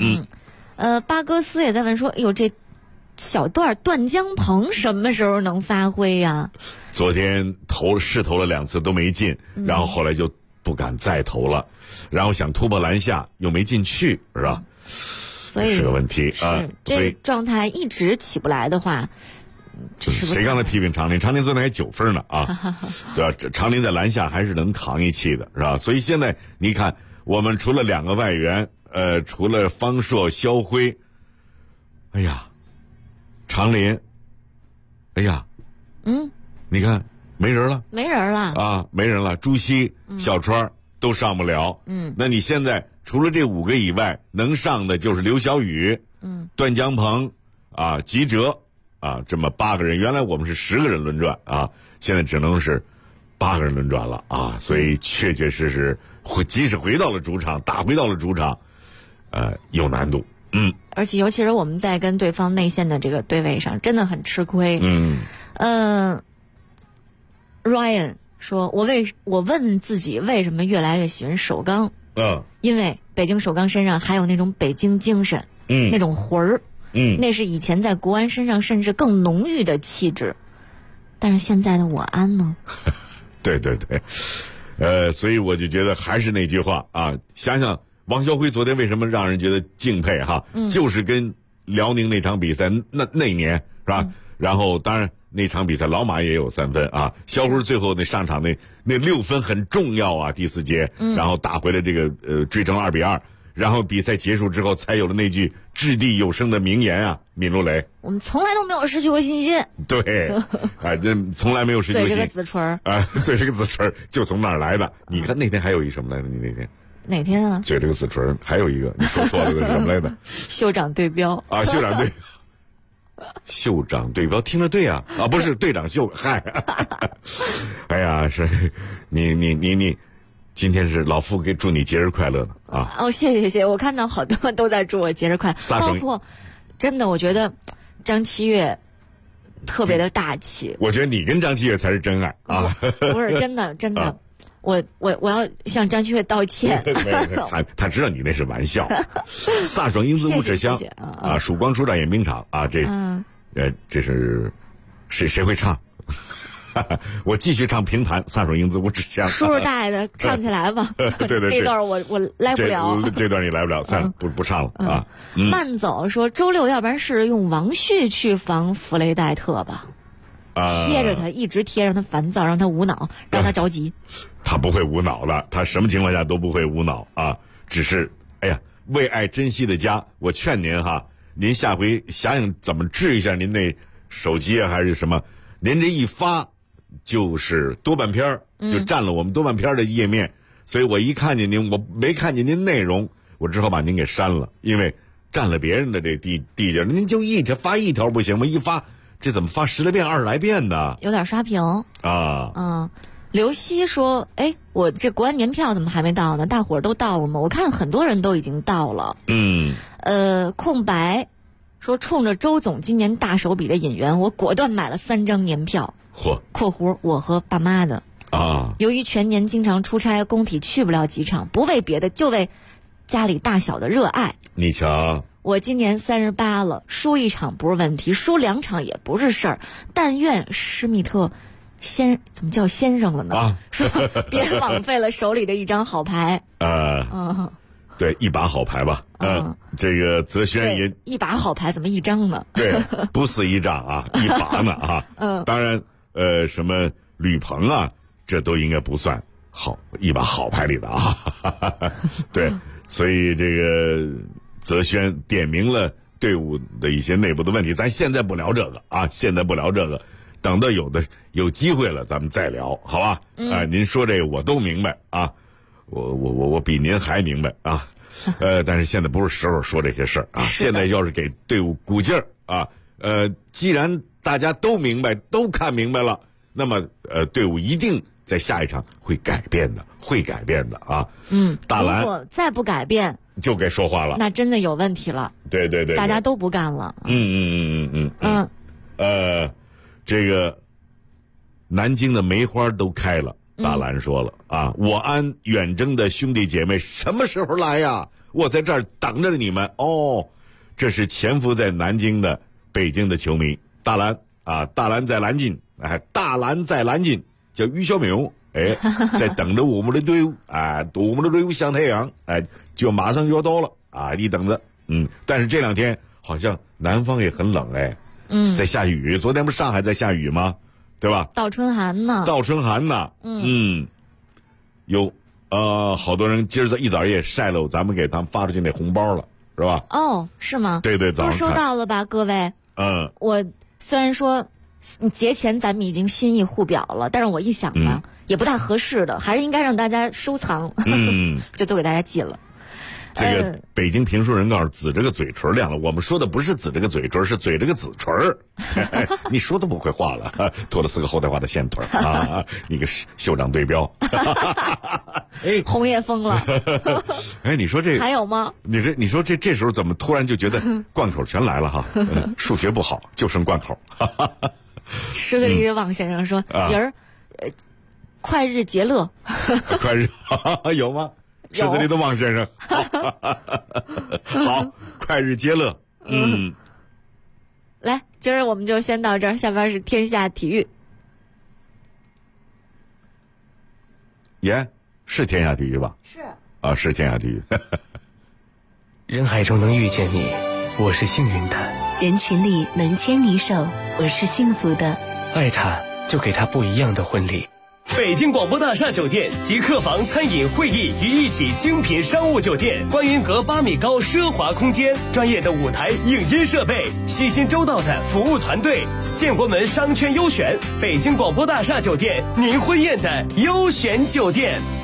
S7: 巴戈斯也在问说，哎呦，这小段江鹏什么时候能发挥呀？
S2: 昨天试投了2次都没进，然后后来就不敢再投了，然后想突破篮下又没进去，是吧？
S7: 所以
S2: 是个问题啊。
S7: 这状态一直起不来的话，这是不是？
S2: 谁刚才批评长林？长林昨天还9分呢啊，对吧？长林在篮下还是能扛一气的，是吧？所以现在你看，我们除了2个外援，除了方硕、肖辉，哎呀，长林，哎呀，你看没人了，
S7: 没人了
S2: 啊，没人了。朱熹、小川都上不了，那你现在除了这5个以外，能上的就是刘晓宇，段江鹏啊，吉哲啊，这么8个人。原来我们是10个人轮转啊，现在只能是8个人轮转了啊，所以确确实实即使回到了主场，打回到了主场，有难度。
S7: 而且尤其是我们在跟对方内线的这个对位上，真的很吃亏。Ryan 说，我问自己为什么越来越喜欢首钢？因为北京首钢身上还有那种北京精神，那种魂儿，那是以前在国安身上甚至更浓郁的气质。但是现在的我安呢？
S2: 对对对，所以我就觉得还是那句话啊，想想王晓辉昨天为什么让人觉得敬佩哈，就是跟辽宁那场比赛那年是吧？然后当然那场比赛老马也有3分啊，肖辉最后那上场那6分很重要啊，第4节，然后打回了这个追成2-2，然后比赛结束之后才有了那句掷地有声的名言啊，闵卢雷，
S7: 我们从来都没有失去过信心。
S2: 对，这从来没有失去过信心。
S7: 嘴是个子唇
S2: 嘴是个子唇，就从那儿来的。你看那天还有一什么来着？你那天
S7: 哪天啊？
S2: 嘴这个子唇，还有一个你说错了个什么来着？
S7: 袖长对标
S2: 啊，袖长对。袖长对标听着对啊，不是队长袖，嗨，哎呀，是你，今天是老傅祝你节日快乐的啊！
S7: 哦，谢谢，我看到好多都在祝我节日快乐，包括真的，我觉得张七月特别的大气。
S2: 我觉得你跟张七月才是真爱啊！
S7: 不是真的，我要向张七月道歉。
S2: 他知道你那是玩笑。飒爽英姿五尺香啊，曙光初照眼冰场啊，这是谁会唱？我继续唱评弹，飒爽英姿五尺香。
S7: 叔叔大爷的唱起来吧。
S2: 对，
S7: 这段我来不了。
S2: 这段你来不了，算了，不唱了啊。
S7: 慢走说周六，要不然试着用王旭去防弗雷戴特吧。贴着他，一直贴，让他烦躁，让他无脑，让他着急。
S2: 他不会无脑的，他什么情况下都不会无脑啊！只是，哎呀，为爱珍惜的家，我劝您哈，您下回想想怎么治一下您那手机啊，还是什么？您这一发就是多半篇就占了我们多半篇的页面，所以我一看见您，我没看见您内容，我只好把您给删了，因为占了别人的这地界。您就发一条不行吗？一发。这怎么发10来遍、20来遍呢？
S7: 有点刷屏
S2: 啊。
S7: 刘希说：“哎，我这国安年票怎么还没到呢？大伙儿都到了吗？我看很多人都已经到了。”空白说：“冲着周总今年大手笔的引援，我果断买了3张年票。”
S2: 嚯！（
S7: 括弧我和爸妈的
S2: 啊。）
S7: 由于全年经常出差，工体去不了几场，不为别的，就为家里大小的热爱。
S2: 你瞧。
S7: 我今年38了，输1场不是问题，输2场也不是事儿。但愿施密特怎么叫先生了呢？说别枉费了手里的一张好牌。
S2: 对，一把好牌吧。这个泽轩也
S7: 一把好牌，怎么一张呢？
S2: 对，不是一张啊，一把呢啊。当然，什么吕鹏啊，这都应该不算好一把好牌里的啊。对，所以这个。泽轩点明了队伍的一些内部的问题，咱现在不聊这个啊，等到有机会了，咱们再聊，好吧？您说这个我都明白啊，我比您还明白啊，但是现在不是时候说这些事儿啊，现在要是给队伍鼓劲儿啊，既然大家都明白，都看明白了，那么队伍一定在下一场会改变的啊。大蓝
S7: 如果再不改变。
S2: 就该说话了，
S7: 那真的有问题了。
S2: 对，
S7: 大家都不干了。
S2: 这个南京的梅花都开了，大兰说了啊，我安远征的兄弟姐妹什么时候来呀？ 我在这儿等着你们。哦，这是潜伏在南京的北京的球迷，大蓝啊，大蓝在南京，大蓝在南京，叫于小淼，在等着我们的队伍，我们的队伍像太阳，就马上就要到了啊，你等着。但是这两天好像南方也很冷，在下雨。昨天不是上海在下雨吗？对吧？
S7: 倒春寒呢。
S2: 有好多人今儿一早也晒了咱们给他们发出去那红包了，是吧？
S7: 哦，是吗？
S2: 对，早上
S7: 都收到了吧，各位？我虽然说节前咱们已经心意互表了，但是我一想呢，也不大合适的，还是应该让大家收藏，就都给大家寄了。
S2: 这个北京评书人告诉指着个嘴唇亮了，我们说的不是指着个嘴唇，是嘴着个子唇。你说都不会话了，拖了4个后台话的线腿啊！你个袖长对标，
S7: 红叶疯了。
S2: 你说这
S7: 还有吗？
S2: 你说这时候怎么突然就觉得贯口全来了哈？数学不好就剩贯口。
S7: 吃个日旺先生说人快日节乐，
S2: 快日有吗？狮子里的王先生，好，快日接乐。
S7: 来，今儿我们就先到这儿，下边是天下体育。
S2: 是天下体育吧？
S7: 是
S2: 啊，是天下体育。
S17: 人海中能遇见你，我是幸运的；
S19: 人群里能牵你手，我是幸福的。
S17: 爱他，就给他不一样的婚礼。
S15: 北京广播大厦酒店集客房、餐饮、会议于一体精品商务酒店，观云阁8米高奢华空间，专业的舞台影音设备，悉心周到的服务团队，建国门商圈优选，北京广播大厦酒店，您婚宴的优选酒店。